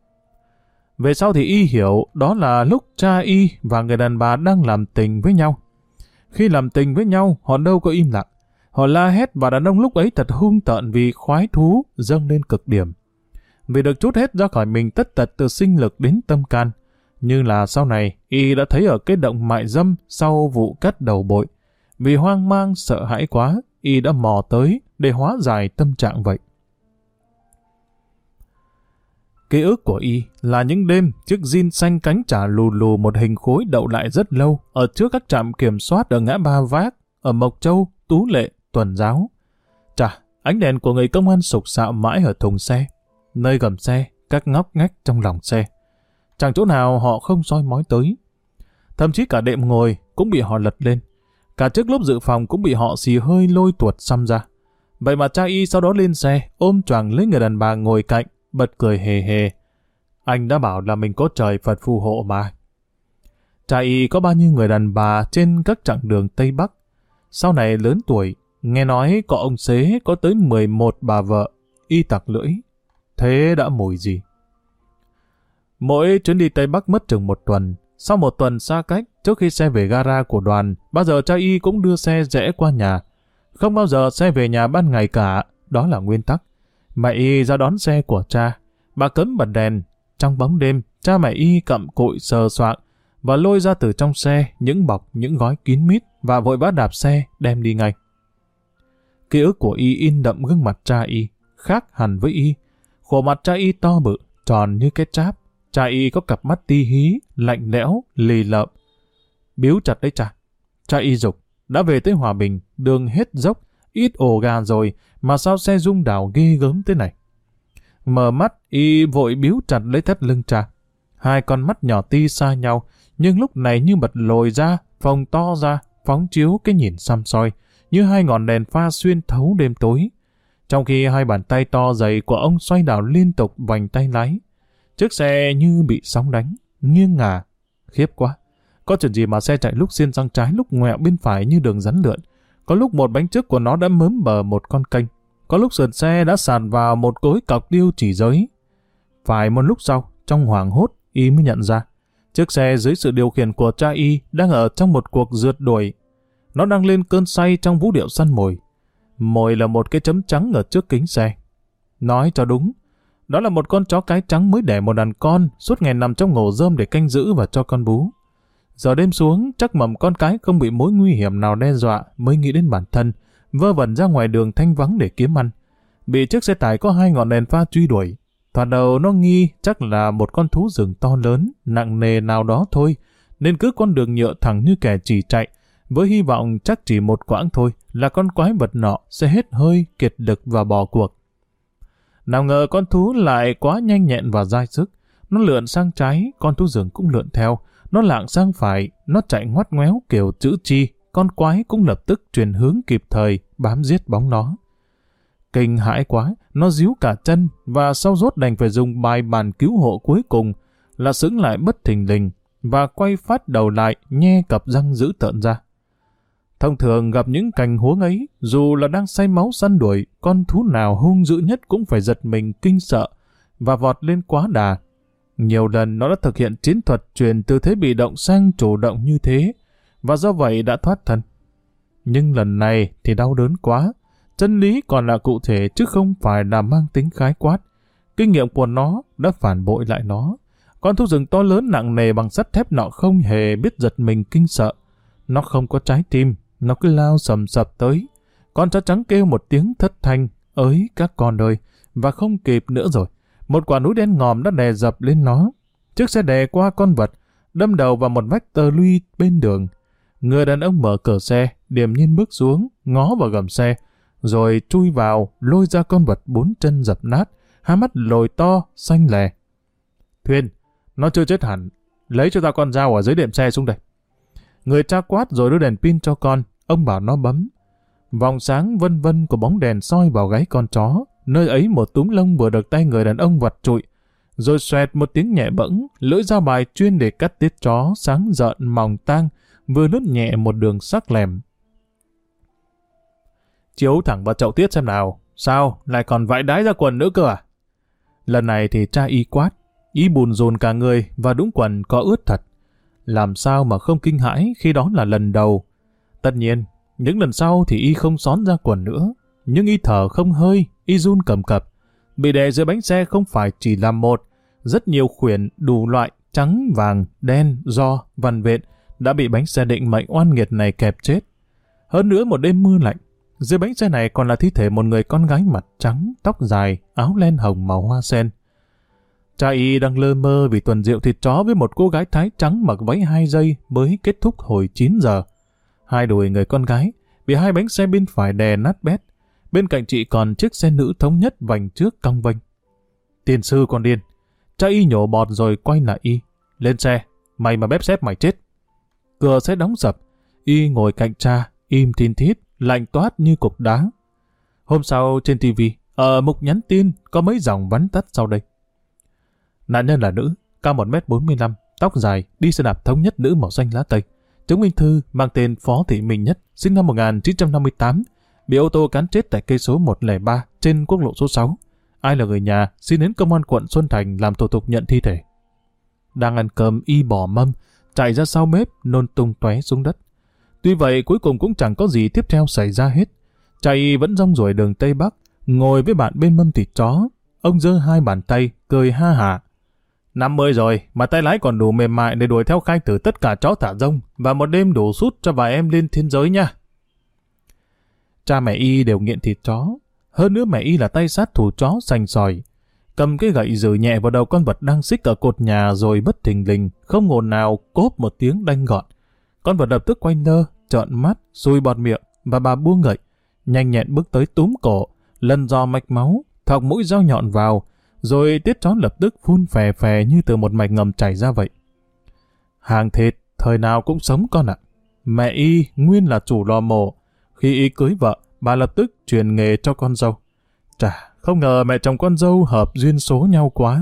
Về sau thì Y hiểu đó là lúc cha Y và người đàn bà đang làm tình với nhau. Khi làm tình với nhau, họ đâu có im lặng. Họ la hét và đàn ông lúc ấy thật hung tợn vì khoái thú dâng lên cực điểm. Vì được trút hết ra khỏi mình tất tật từ sinh lực đến tâm can. Nhưng là sau này, Y đã thấy ở cái động mại dâm sau vụ cắt đầu bội. Vì hoang mang sợ hãi quá, Y đã mò tới để hóa giải tâm trạng vậy. Ký ức của Y là những đêm chiếc Jin xanh cánh trả lù lù một hình khối đậu lại rất lâu ở trước các trạm kiểm soát ở ngã Ba Vác, ở Mộc Châu, Tú Lệ, Tuần Giáo. Chà, ánh đèn của người công an sục sạo mãi ở thùng xe, nơi gầm xe, các ngóc ngách trong lòng xe. Chẳng chỗ nào họ không soi mói tới. Thậm chí cả đệm ngồi cũng bị họ lật lên. Cả chiếc lốp dự phòng cũng bị họ xì hơi lôi tuột xăm ra. Vậy mà cha Y sau đó lên xe, ôm choàng lấy người đàn bà ngồi cạnh, bật cười hề hề. Anh đã bảo là mình có trời Phật phù hộ mà. Cha Y có bao nhiêu người đàn bà trên các chặng đường Tây Bắc. Sau này lớn tuổi, nghe nói có ông xế có tới mười một bà vợ. Y tặc lưỡi. Thế đã mùi gì? Mỗi chuyến đi Tây Bắc mất chừng một tuần. Sau một tuần xa cách, trước khi xe về gara của đoàn, bao giờ cha Y cũng đưa xe rẽ qua nhà. Không bao giờ xe về nhà ban ngày cả, đó là nguyên tắc. Mẹ Y ra đón xe của cha. Bà cấm bật đèn. Trong bóng đêm, cha mẹ Y cặm cụi sờ soạng và lôi ra từ trong xe những bọc, những gói kín mít và vội vã đạp xe đem đi ngay. Ký ức của y in đậm gương mặt cha y, khác hẳn với y. Khuôn mặt cha y to bự, tròn như cái cháp. Cha y có cặp mắt ti hí, lạnh lẽo, lì lợm. Biếu chặt đấy cha. Cha y dục, đã về tới Hòa Bình, đường hết dốc, ít ổ gà rồi, mà sao xe rung đảo ghê gớm thế này. Mở mắt, y vội biếu chặt lấy thắt lưng cha. Hai con mắt nhỏ ti xa nhau, nhưng lúc này như bật lồi ra, phồng to ra, phóng chiếu cái nhìn xăm soi, như hai ngọn đèn pha xuyên thấu đêm tối. Trong khi hai bàn tay to dày của ông xoay đảo liên tục vành tay lái, chiếc xe như bị sóng đánh, nghiêng ngả. Khiếp quá! Có chuyện gì mà xe chạy lúc xiên sang trái lúc ngoẹo bên phải như đường rắn lượn. Có lúc một bánh trước của nó đã mớm bờ một con kênh. Có lúc sườn xe đã sàn vào một cối cọc điêu chỉ giới. Phải một lúc sau, trong hoảng hốt, y mới nhận ra. Chiếc xe dưới sự điều khiển của cha y đang ở trong một cuộc rượt đuổi. Nó đang lên cơn say trong vũ điệu săn mồi. Mồi là một cái chấm trắng ở trước kính xe. Nói cho đúng, đó là một con chó cái trắng mới đẻ một đàn con, suốt ngày nằm trong ngổ rơm để canh giữ và cho con bú. Giờ đêm xuống, chắc mầm con cái không bị mối nguy hiểm nào đe dọa mới nghĩ đến bản thân, vơ vẩn ra ngoài đường thanh vắng để kiếm ăn. Bị chiếc xe tải có hai ngọn đèn pha truy đuổi. Thoạt đầu nó nghi chắc là một con thú rừng to lớn, nặng nề nào đó thôi, nên cứ con đường nhựa thẳng như kẻ chỉ chạy, với hy vọng chắc chỉ một quãng thôi là con quái vật nọ sẽ hết hơi, kiệt lực và bỏ cuộc. Nào ngờ con thú lại quá nhanh nhẹn và dai sức. Nó lượn sang trái, con thú rừng cũng lượn theo. Nó lạng sang phải, nó chạy ngoắt ngoéo kiểu chữ chi, con quái cũng lập tức chuyển hướng kịp thời, bám giết bóng nó. Kinh hãi quá, nó díu cả chân và sau rốt đành phải dùng bài bàn cứu hộ cuối cùng là sững lại bất thình lình và quay phát đầu lại nhe cặp răng dữ tợn ra. Thông thường gặp những cảnh huống ấy, dù là đang say máu săn đuổi, con thú nào hung dữ nhất cũng phải giật mình kinh sợ và vọt lên quá đà. Nhiều lần nó đã thực hiện chiến thuật chuyển từ thế bị động sang chủ động như thế, và do vậy đã thoát thân. Nhưng lần này thì đau đớn quá. Chân lý còn là cụ thể chứ không phải là mang tính khái quát. Kinh nghiệm của nó đã phản bội lại nó. Con thú rừng to lớn nặng nề bằng sắt thép nọ không hề biết giật mình kinh sợ. Nó không có trái tim, nó cứ lao sầm sập tới. Con chó trắng kêu một tiếng thất thanh, ới các con ơi, và không kịp nữa rồi. Một quả núi đen ngòm đã đè dập lên nó. Chiếc xe đè qua con vật, đâm đầu vào một vách tơ luy bên đường. Người đàn ông mở cửa xe, điềm nhiên bước xuống, ngó vào gầm xe, rồi chui vào, lôi ra con vật bốn chân dập nát, hai mắt lồi to, xanh lè. Thuyền, nó chưa chết hẳn, lấy cho ta con dao ở dưới đệm xe xuống đây. Người cha quát rồi đưa đèn pin cho con, ông bảo nó bấm. Vòng sáng vân vân của bóng đèn soi vào gáy con chó, nơi ấy một túm lông vừa được tay người đàn ông vặt trụi. Rồi xoẹt một tiếng nhẹ bẫng, lưỡi dao bài chuyên để cắt tiết chó sáng rợn mỏng tang, vừa lướt nhẹ một đường sắc lẻm. Chiếu thẳng vào chậu tiết xem nào, sao lại còn vãi đái ra quần nữa cơ à? Lần này thì cha y quát, y bùn rùn cả người và đúng quần có ướt thật. Làm sao mà không kinh hãi khi đó là lần đầu. Tất nhiên, những lần sau thì y không xón ra quần nữa, nhưng y thở không hơi, y run cầm cập. Bị đè dưới bánh xe không phải chỉ là một, rất nhiều khuyển đủ loại, trắng, vàng, đen, do, vằn vện đã bị bánh xe định mệnh oan nghiệt này kẹp chết. Hơn nữa một đêm mưa lạnh, dưới bánh xe này còn là thi thể một người con gái mặt trắng, tóc dài, áo len hồng màu hoa sen. Cha y đang lơ mơ vì tuần rượu thịt chó với một cô gái Thái trắng mặc váy hai giây mới kết thúc hồi chín giờ. Hai đùi người con gái bị hai bánh xe bên phải đè nát bét. Bên cạnh chị còn chiếc xe nữ thống nhất vành trước cong vênh. Tiền sư con điên. Cha y nhổ bọt rồi quay lại y. Lên xe, mày mà bếp xếp mày chết. Cửa xe đóng sập. Y ngồi cạnh cha, im thin thít, lạnh toát như cục đá. Hôm sau trên tivi, ở mục nhắn tin có mấy dòng vắn tắt sau đây. Nạn nhân là nữ, cao một mét bốn mươi lăm, tóc dài, đi xe đạp thống nhất nữ màu xanh lá cây. Chứng minh thư mang tên Phó Thị Minh Nhất, sinh năm một nghìn chín trăm năm mươi tám, bị ô tô cán chết tại cây số một không ba trên quốc lộ số sáu. Ai là người nhà xin đến công an quận Xuân Thành làm thủ tục nhận thi thể. Đang ăn cơm y bỏ mâm, chạy ra sau bếp nôn tung tóe xuống đất. Tuy vậy cuối cùng cũng chẳng có gì tiếp theo xảy ra hết. Chạy vẫn rong ruổi đường Tây Bắc, ngồi với bạn bên mâm thịt chó. Ông giơ hai bàn tay, cười ha hả. Năm mươi rồi, mà tay lái còn đủ mềm mại để đuổi theo khai tử tất cả chó thả rông và một đêm đủ sút cho vài em lên thiên giới nha. Cha mẹ y đều nghiện thịt chó. Hơn nữa mẹ y là tay sát thủ chó sành sỏi. Cầm cái gậy giở nhẹ vào đầu con vật đang xích ở cột nhà rồi bất thình lình, không ồn nào cốp một tiếng đanh gọn. Con vật lập tức quay lơ, trợn mắt, sùi bọt miệng và bà buông gậy, nhanh nhẹn bước tới túm cổ, lần dò mạch máu, thọc mũi dao nhọn vào, rồi tiết chó lập tức phun phè phè như từ một mạch ngầm chảy ra vậy. Hàng thịt, thời nào cũng sống con ạ. Mẹ y nguyên là chủ lò mổ. Khi y cưới vợ, bà lập tức truyền nghề cho con dâu. Chà, không ngờ mẹ chồng con dâu hợp duyên số nhau quá.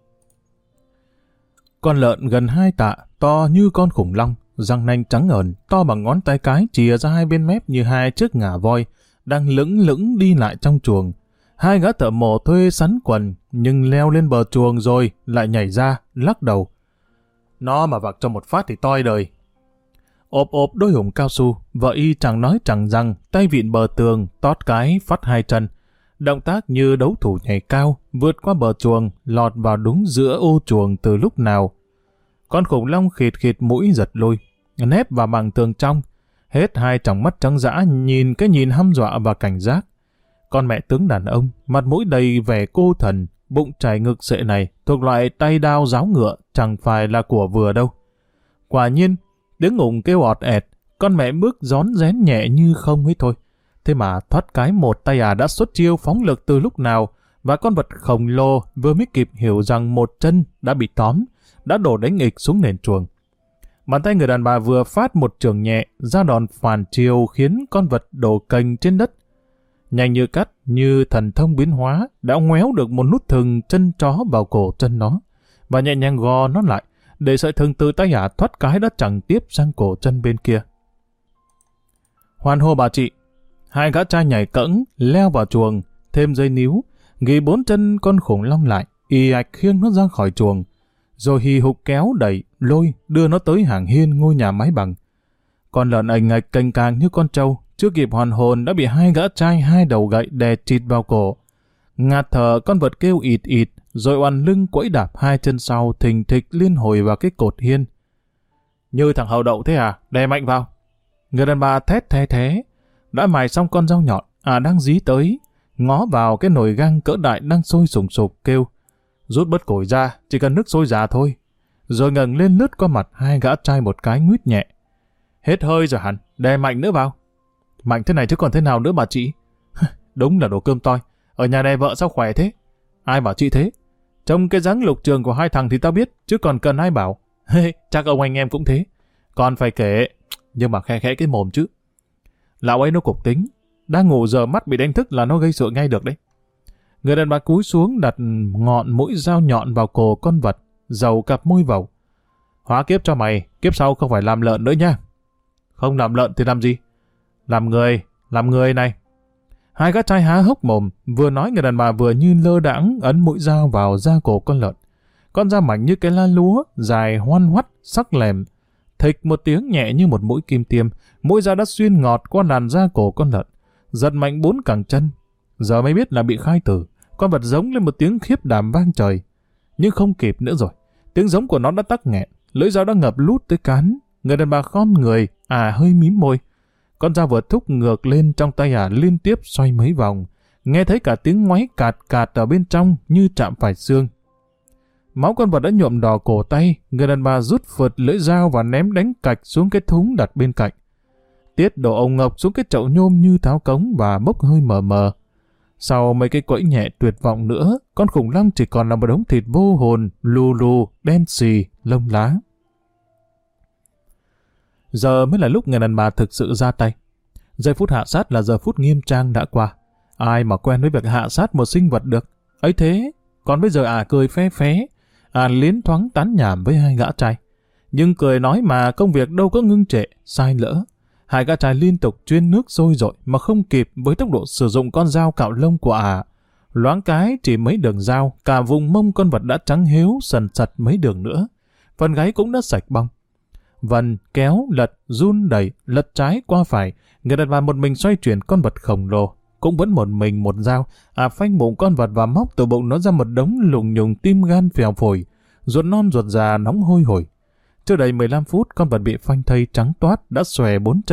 Con lợn gần hai tạ, to như con khủng long, răng nanh trắng ờn, to bằng ngón tay cái chìa ra hai bên mép như hai chiếc ngà voi, đang lững lững đi lại trong chuồng. Hai gã thợ mổ thuê sắn quần, nhưng leo lên bờ chuồng rồi lại nhảy ra, lắc đầu. Nó mà vặc cho một phát thì toi đời. Ộp ộp đôi hùng cao su, vợ y chẳng nói chẳng rằng, tay vịn bờ tường, tót cái, phát hai chân. Động tác như đấu thủ nhảy cao, vượt qua bờ chuồng, lọt vào đúng giữa ô chuồng từ lúc nào. Con khủng long khịt khịt mũi giật lui, nép vào màng tường trong, hết hai tròng mắt trắng dã nhìn cái nhìn hăm dọa và cảnh giác. Con mẹ tướng đàn ông, mặt mũi đầy vẻ cô thần, bụng trải ngực sệ này, thuộc loại tay đao giáo ngựa, chẳng phải là của vừa đâu. Quả nhiên, tiếng ngủng kêu ọt ẹt, con mẹ bước rón rén nhẹ như không ấy thôi. Thế mà thoát cái một tay à đã xuất chiêu phóng lực từ lúc nào, và con vật khổng lồ vừa mới kịp hiểu rằng một chân đã bị tóm, đã đổ đánh nghịch xuống nền chuồng. Bàn tay người đàn bà vừa phát một chưởng nhẹ, ra đòn phản chiều khiến con vật đổ cành trên đất. Nhanh như cắt, như thần thông biến hóa, đã ngoéo được một nút thừng chân chó vào cổ chân nó, và nhẹ nhàng gò nó lại, để sợi thừng từ tay ả thoát cái đã chẳng tiếp sang cổ chân bên kia. Hoan hô bà chị, hai gã trai nhảy cẫng, leo vào chuồng, thêm dây níu, ghi bốn chân con khủng long lại, ì ạch khiêng nó ra khỏi chuồng, rồi hì hục kéo đẩy, lôi, đưa nó tới hàng hiên ngôi nhà mái bằng. Con lợn ảnh ngạch cành càng như con trâu, chưa kịp hoàn hồn đã bị hai gã trai hai đầu gậy đè chịt vào cổ. Ngạt thở, con vật kêu ịt ịt, rồi oằn lưng quẫy đạp hai chân sau thình thịch liên hồi vào cái cột hiên. Như thằng hậu đậu thế à, đè mạnh vào. Người đàn bà thét thé thé, đã mài xong con dao nhọn, à đang dí tới, ngó vào cái nồi gang cỡ đại đang sôi sùng sục kêu, rút bớt củi ra, chỉ cần nước sôi già thôi. Rồi ngẩng lên lướt qua mặt hai gã trai một cái nguyết nhẹ. Hết hơi rồi hẳn, đè mạnh nữa vào. Mạnh thế này chứ còn thế nào nữa bà chị? Đúng là đồ cơm toi, ở nhà đè vợ sao khỏe thế? Ai bảo chị thế? Trong cái dáng lục trường của hai thằng thì tao biết, chứ còn cần ai bảo. Chắc ông anh em cũng thế. Còn phải kể, nhưng mà khe khẽ cái mồm chứ. Lão ấy nó cục tính, đang ngủ giờ mắt bị đánh thức là nó gây sự ngay được đấy. Người đàn bà cúi xuống đặt ngọn mũi dao nhọn vào cổ con vật, dầu cặp môi vào. Hóa kiếp cho mày, kiếp sau không phải làm lợn nữa nha. Không làm lợn thì làm gì? Làm người, làm người này. Hai gã trai há hốc mồm, vừa nói người đàn bà vừa như lơ đãng ấn mũi dao vào da cổ con lợn. Con dao mảnh như cái lá lúa, dài hoăn hoắt, sắc lèm. Thịch một tiếng nhẹ như một mũi kim tiêm, mũi dao đã xuyên ngọt qua làn da cổ con lợn, giật mạnh bốn cẳng chân. Giờ mới biết là bị khai tử, con vật giống lên một tiếng khiếp đảm vang trời. Nhưng không kịp nữa rồi, tiếng giống của nó đã tắc nghẹn, lưỡi dao đã ngập lút tới cán. Người đàn bà khom người, à hơi mím môi. Con dao vừa thúc ngược lên trong tay ả liên tiếp xoay mấy vòng, nghe thấy cả tiếng ngoáy cạt cạt ở bên trong như chạm phải xương. Máu con vật đã nhuộm đỏ cổ tay, người đàn bà rút phượt lưỡi dao và ném đánh cạch xuống cái thúng đặt bên cạnh. Tiết đổ ồng ngọc xuống cái chậu nhôm như tháo cống và bốc hơi mờ mờ. Sau mấy cái quẫy nhẹ tuyệt vọng nữa, con khủng long chỉ còn là một đống thịt vô hồn, lù lù, đen xì, lông lá. Giờ mới là lúc người đàn bà thực sự ra tay. Giây phút hạ sát là giờ phút nghiêm trang đã qua. Ai mà quen với việc hạ sát một sinh vật được. Ấy thế, còn bây giờ à cười phe phé, à liến thoáng tán nhảm với hai gã trai. Nhưng cười nói mà công việc đâu có ngưng trệ, sai lỡ. Hai gã trai liên tục chuyên nước sôi dội mà không kịp với tốc độ sử dụng con dao cạo lông của ả. À. Loáng cái chỉ mấy đường dao, cả vùng mông con vật đã trắng héo sần sật mấy đường nữa. Phần gáy cũng đã sạch bong. Vần, kéo, lật, run đẩy, lật trái qua phải, người đàn bà một mình xoay chuyển con vật khổng lồ, cũng vẫn một mình một dao, à phanh bụng con vật và móc từ bụng nó ra một đống lùng nhùng tim gan phèo phổi, ruột non ruột già nóng hôi hổi. Chưa đầy mười lăm phút, con vật bị phanh thây trắng toát đã xòe bốn chân,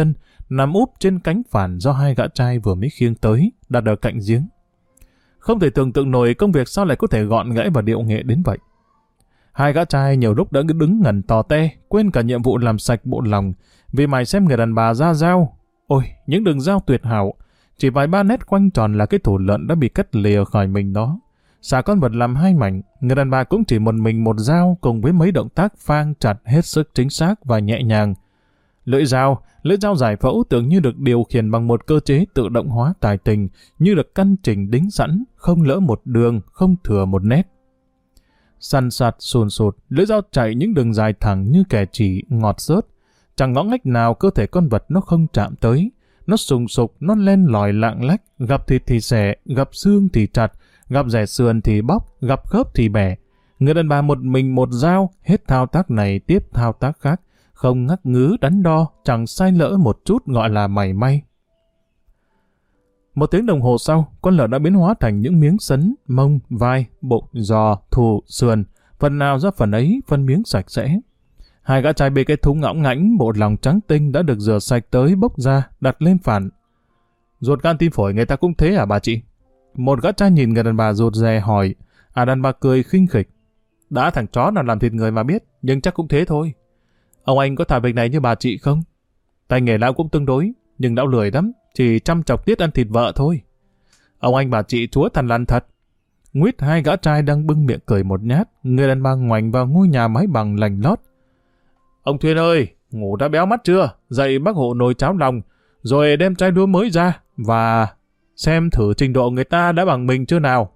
nằm úp trên cánh phản do hai gã trai vừa mới khiêng tới, đặt ở cạnh giếng. Không thể tưởng tượng nổi công việc sao lại có thể gọn gẽ và điệu nghệ đến vậy. Hai gã trai nhiều lúc đã đứng ngẩn tò te, quên cả nhiệm vụ làm sạch bộ lòng, vì mày xem người đàn bà ra dao. Ôi, những đường dao tuyệt hảo, chỉ vài ba nét quanh tròn là cái thủ lợn đã bị cắt lìa khỏi mình đó. Xả con vật làm hai mảnh, người đàn bà cũng chỉ một mình một dao cùng với mấy động tác phang chặt hết sức chính xác và nhẹ nhàng. Lưỡi dao, lưỡi dao giải phẫu tưởng như được điều khiển bằng một cơ chế tự động hóa tài tình, như được căn chỉnh đính sẵn, không lỡ một đường, không thừa một nét. Săn sạt sùn sụt, lưỡi dao chạy những đường dài thẳng như kẻ chỉ ngọt rớt. Chẳng ngõ ngách nào cơ thể con vật nó không chạm tới. Nó sùng sục, nó len lỏi lạng lách, gặp thịt thì xẻ, gặp xương thì chặt, gặp rẻ sườn thì bóc, gặp khớp thì bẻ. Người đàn bà một mình một dao, hết thao tác này tiếp thao tác khác, không ngắc ngứ đắn đo, chẳng sai lỡ một chút gọi là mảy may. Một tiếng đồng hồ sau, con lợn đã biến hóa thành những miếng sấn, mông, vai, bụng, giò, thù, sườn, phần nào ra phần ấy, phân miếng sạch sẽ. Hai gã trai bê cái thúng ngõng ngãnh, bộ lòng trắng tinh đã được rửa sạch tới bốc ra, đặt lên phản. Ruột gan tim phổi người ta cũng thế à bà chị? Một gã trai nhìn người đàn bà rụt rè hỏi, à đàn bà cười khinh khịch. Đã thằng chó nào làm thịt người mà biết, nhưng chắc cũng thế thôi. Ông anh có thả việc này như bà chị không? Tay nghề lão cũng tương đối, nhưng lão lười lắm, chỉ chăm chọc tiết ăn thịt vợ thôi. Ông anh bà chị chúa thằn lằn thật. Nguyết hai gã trai đang bưng miệng cười một nhát, người đàn bà ngoảnh vào ngôi nhà mái bằng lành lót. Ông Thuyên ơi, ngủ đã béo mắt chưa? Dậy bác hộ nồi cháo lòng, rồi đem chai lúa mới ra, và xem thử trình độ người ta đã bằng mình chưa nào.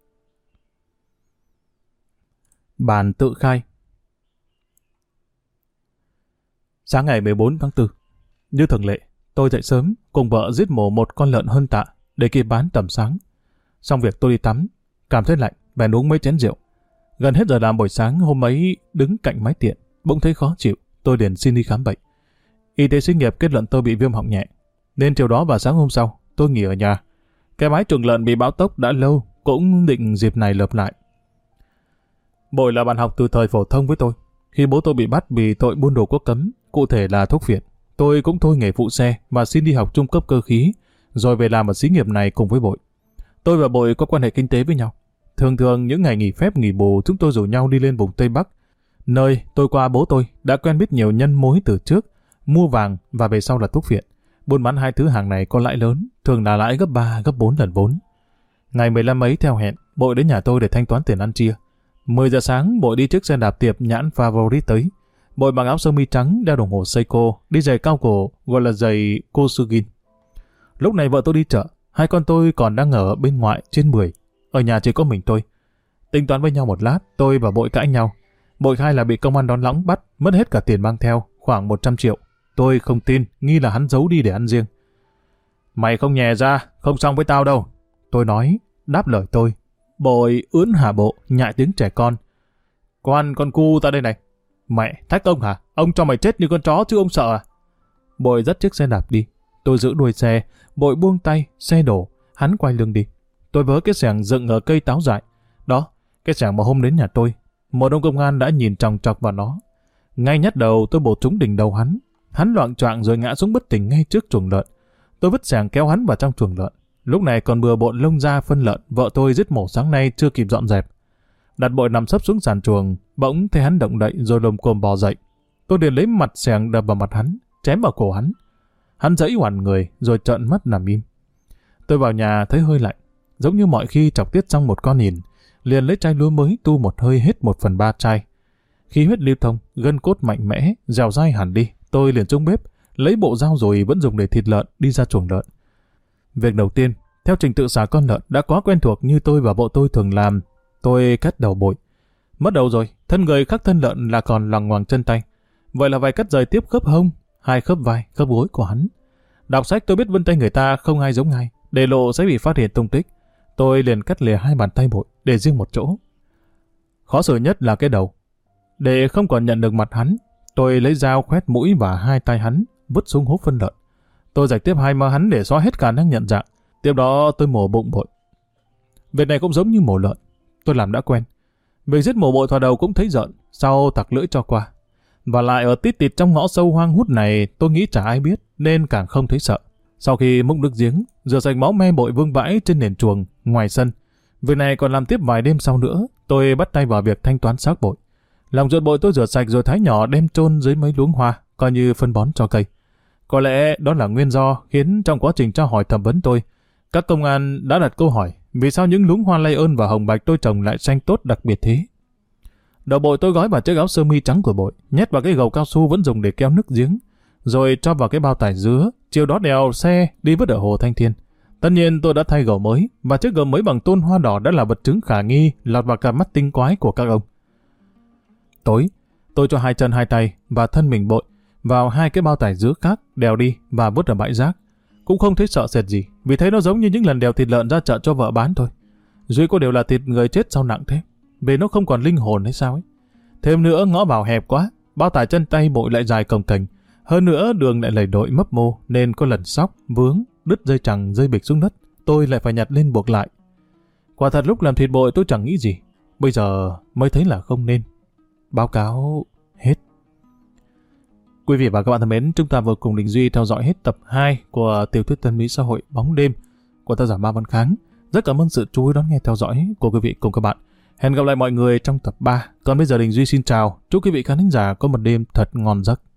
Bản tự khai. Sáng ngày mười bốn tháng tư, như thường lệ, tôi dậy sớm cùng vợ giết mổ một con lợn hơn tạ để kịp bán tầm sáng. Xong việc tôi đi tắm, cảm thấy lạnh, bèn uống mấy chén rượu. Gần hết giờ làm buổi sáng hôm ấy, đứng cạnh máy tiện, bỗng thấy khó chịu, tôi liền xin đi khám bệnh. Y tế sinh nghiệp kết luận tôi bị viêm họng nhẹ, nên chiều đó và sáng hôm sau tôi nghỉ ở nhà. Cái mái chuồng lợn bị bão tốc đã lâu, cũng định dịp này lợp lại. Bội là bạn học từ thời phổ thông với tôi. Khi bố tôi bị bắt vì tội buôn đồ quốc cấm, cụ thể là thuốc phiện, tôi cũng thôi nghề phụ xe và xin đi học trung cấp cơ khí, rồi về làm ở xí nghiệp này cùng với Bội. Tôi và Bội có quan hệ kinh tế với nhau. Thường thường những ngày nghỉ phép nghỉ bù chúng tôi rủ nhau đi lên vùng Tây Bắc, nơi tôi qua bố tôi đã quen biết nhiều nhân mối từ trước, mua vàng và về sau là thuốc phiện. Buôn bán hai thứ hàng này có lãi lớn, thường là lãi gấp ba, gấp bốn lần vốn. Ngày mười lăm ấy theo hẹn, Bội đến nhà tôi để thanh toán tiền ăn chia. mười giờ sáng, Bội đi chiếc xe đạp tiệp nhãn Favorite tới. Bội mặc áo sơ mi trắng, đeo đồng hồ Seiko, đi giày cao cổ, gọi là giày Kosugin. Lúc này vợ tôi đi chợ, hai con tôi còn đang ở bên ngoại trên mười. Ở nhà chỉ có mình tôi. Tính toán với nhau một lát, tôi và Bội cãi nhau. Bội khai là bị công an đón lõng bắt, mất hết cả tiền mang theo, khoảng một trăm triệu. Tôi không tin, nghi là hắn giấu đi để ăn riêng. Mày không nhè ra, không xong với tao đâu. Tôi nói, đáp lời tôi. Bội ướn hả bộ, nhại tiếng trẻ con. Con, con cu ta đây này. Mẹ, thách ông hả? Ông cho mày chết như con chó chứ ông sợ à? Bội dắt chiếc xe đạp đi. Tôi giữ đuôi xe, Bội buông tay, xe đổ, hắn quay lưng đi. Tôi vớ cái xẻng dựng ở cây táo dại. Đó, cái xẻng mà hôm đến nhà tôi. Một ông công an đã nhìn chòng chọc vào nó. Ngay nhát đầu tôi bổ trúng đỉnh đầu hắn. Hắn loạng choạng rồi ngã xuống bất tỉnh ngay trước chuồng lợn. Tôi vứt xẻng kéo hắn vào trong chuồng lợn. Lúc này còn bừa bộn lông da phân lợn vợ tôi giết mổ sáng nay chưa kịp dọn dẹp. Đặt Bội nằm sấp xuống sàn chuồng, bỗng thấy hắn động đậy rồi lồm cồm bò dậy. Tôi liền lấy mặt xẻng đập vào mặt hắn, chém vào cổ hắn. Hắn giãy oằn người rồi trợn mắt nằm im. Tôi vào nhà thấy hơi lạnh, giống như mọi khi chọc tiết xong một con nhìn, liền lấy chai lúa mới tu một hơi hết một phần ba chai. Khí huyết lưu thông, gân cốt mạnh mẽ, dẻo dai hẳn đi. Tôi liền xuống bếp, lấy bộ dao rồi vẫn dùng để thịt lợn đi ra chuồng lợn. Việc đầu tiên, theo trình tự xả con lợn đã quá quen thuộc như tôi và bộ tôi thường làm. Tôi cắt đầu Bội. Mất đầu rồi, thân người khắc thân lợn là còn loằng ngoằng chân tay. Vậy là vài cắt rời tiếp khớp hông, hai khớp vai, khớp gối của hắn. Đọc sách tôi biết vân tay người ta không ai giống ai, để lộ sẽ bị phát hiện tung tích. Tôi liền cắt lìa hai bàn tay Bội để riêng một chỗ. Khó xử nhất là cái đầu. Để không còn nhận được mặt hắn, tôi lấy dao khoét mũi và hai tay hắn, vứt xuống hố phân lợn. Tôi rạch tiếp hai má hắn để xóa hết khả năng nhận dạng. Tiếp đó tôi mổ bụng Bội. Việc này cũng giống như mổ lợn, tôi làm đã quen. Việc giết mổ Bội thoạt đầu cũng thấy rợn, sau tặc lưỡi cho qua. Và lại ở tít tịt trong ngõ sâu hoang hút này tôi nghĩ chả ai biết nên càng không thấy sợ. Sau khi múc nước giếng, rửa sạch máu me bội vương vãi trên nền chuồng, ngoài sân. Việc này còn làm tiếp vài đêm sau nữa, tôi bắt tay vào việc thanh toán xác bội. Lòng ruột bội tôi rửa sạch rồi thái nhỏ đem chôn dưới mấy luống hoa, coi như phân bón cho cây. Có lẽ đó là nguyên do khiến trong quá trình tra hỏi thẩm vấn tôi, các công an đã đặt câu hỏi vì sao những luống hoa lay ơn và hồng bạch tôi trồng lại xanh tốt đặc biệt thế. Đầu bội tôi gói vào chiếc áo sơ mi trắng của bội, nhét vào cái gầu cao su vẫn dùng để kéo nước giếng, rồi cho vào cái bao tải dứa, chiều đó đèo xe đi vứt ở hồ Thanh Thiên. Tất nhiên tôi đã thay gầu mới, và chiếc gầu mới bằng tôn hoa đỏ đã là vật chứng khả nghi lọt vào cả mắt tinh quái của các ông. Tối, tôi cho hai chân hai tay và thân mình bội vào hai cái bao tải dứa khác, đèo đi và vứt ở bãi rác. Cũng không thấy sợ sệt gì, vì thấy nó giống như những lần đèo thịt lợn ra chợ cho vợ bán thôi. Duy có đều là thịt người chết sao nặng thế, vì nó không còn linh hồn hay sao ấy. Thêm nữa ngõ vào hẹp quá, bao tải chân tay bội lại dài cồng kềnh. Hơn nữa đường lại lầy đội mấp mô nên có lần sóc, vướng, đứt dây chằng dây bịch xuống đất, tôi lại phải nhặt lên buộc lại. Quả thật lúc làm thịt bội tôi chẳng nghĩ gì, bây giờ mới thấy là không nên. Báo cáo hết. Quý vị và các bạn thân mến, chúng ta vừa cùng Đình Duy theo dõi hết tập hai của tiểu thuyết tâm lý xã hội Bóng Đêm của tác giả Ma Văn Kháng. Rất cảm ơn sự chú ý đón nghe theo dõi của quý vị cùng các bạn. Hẹn gặp lại mọi người trong tập ba. Còn bây giờ Đình Duy xin chào, chúc quý vị khán thính giả có một đêm thật ngon giấc.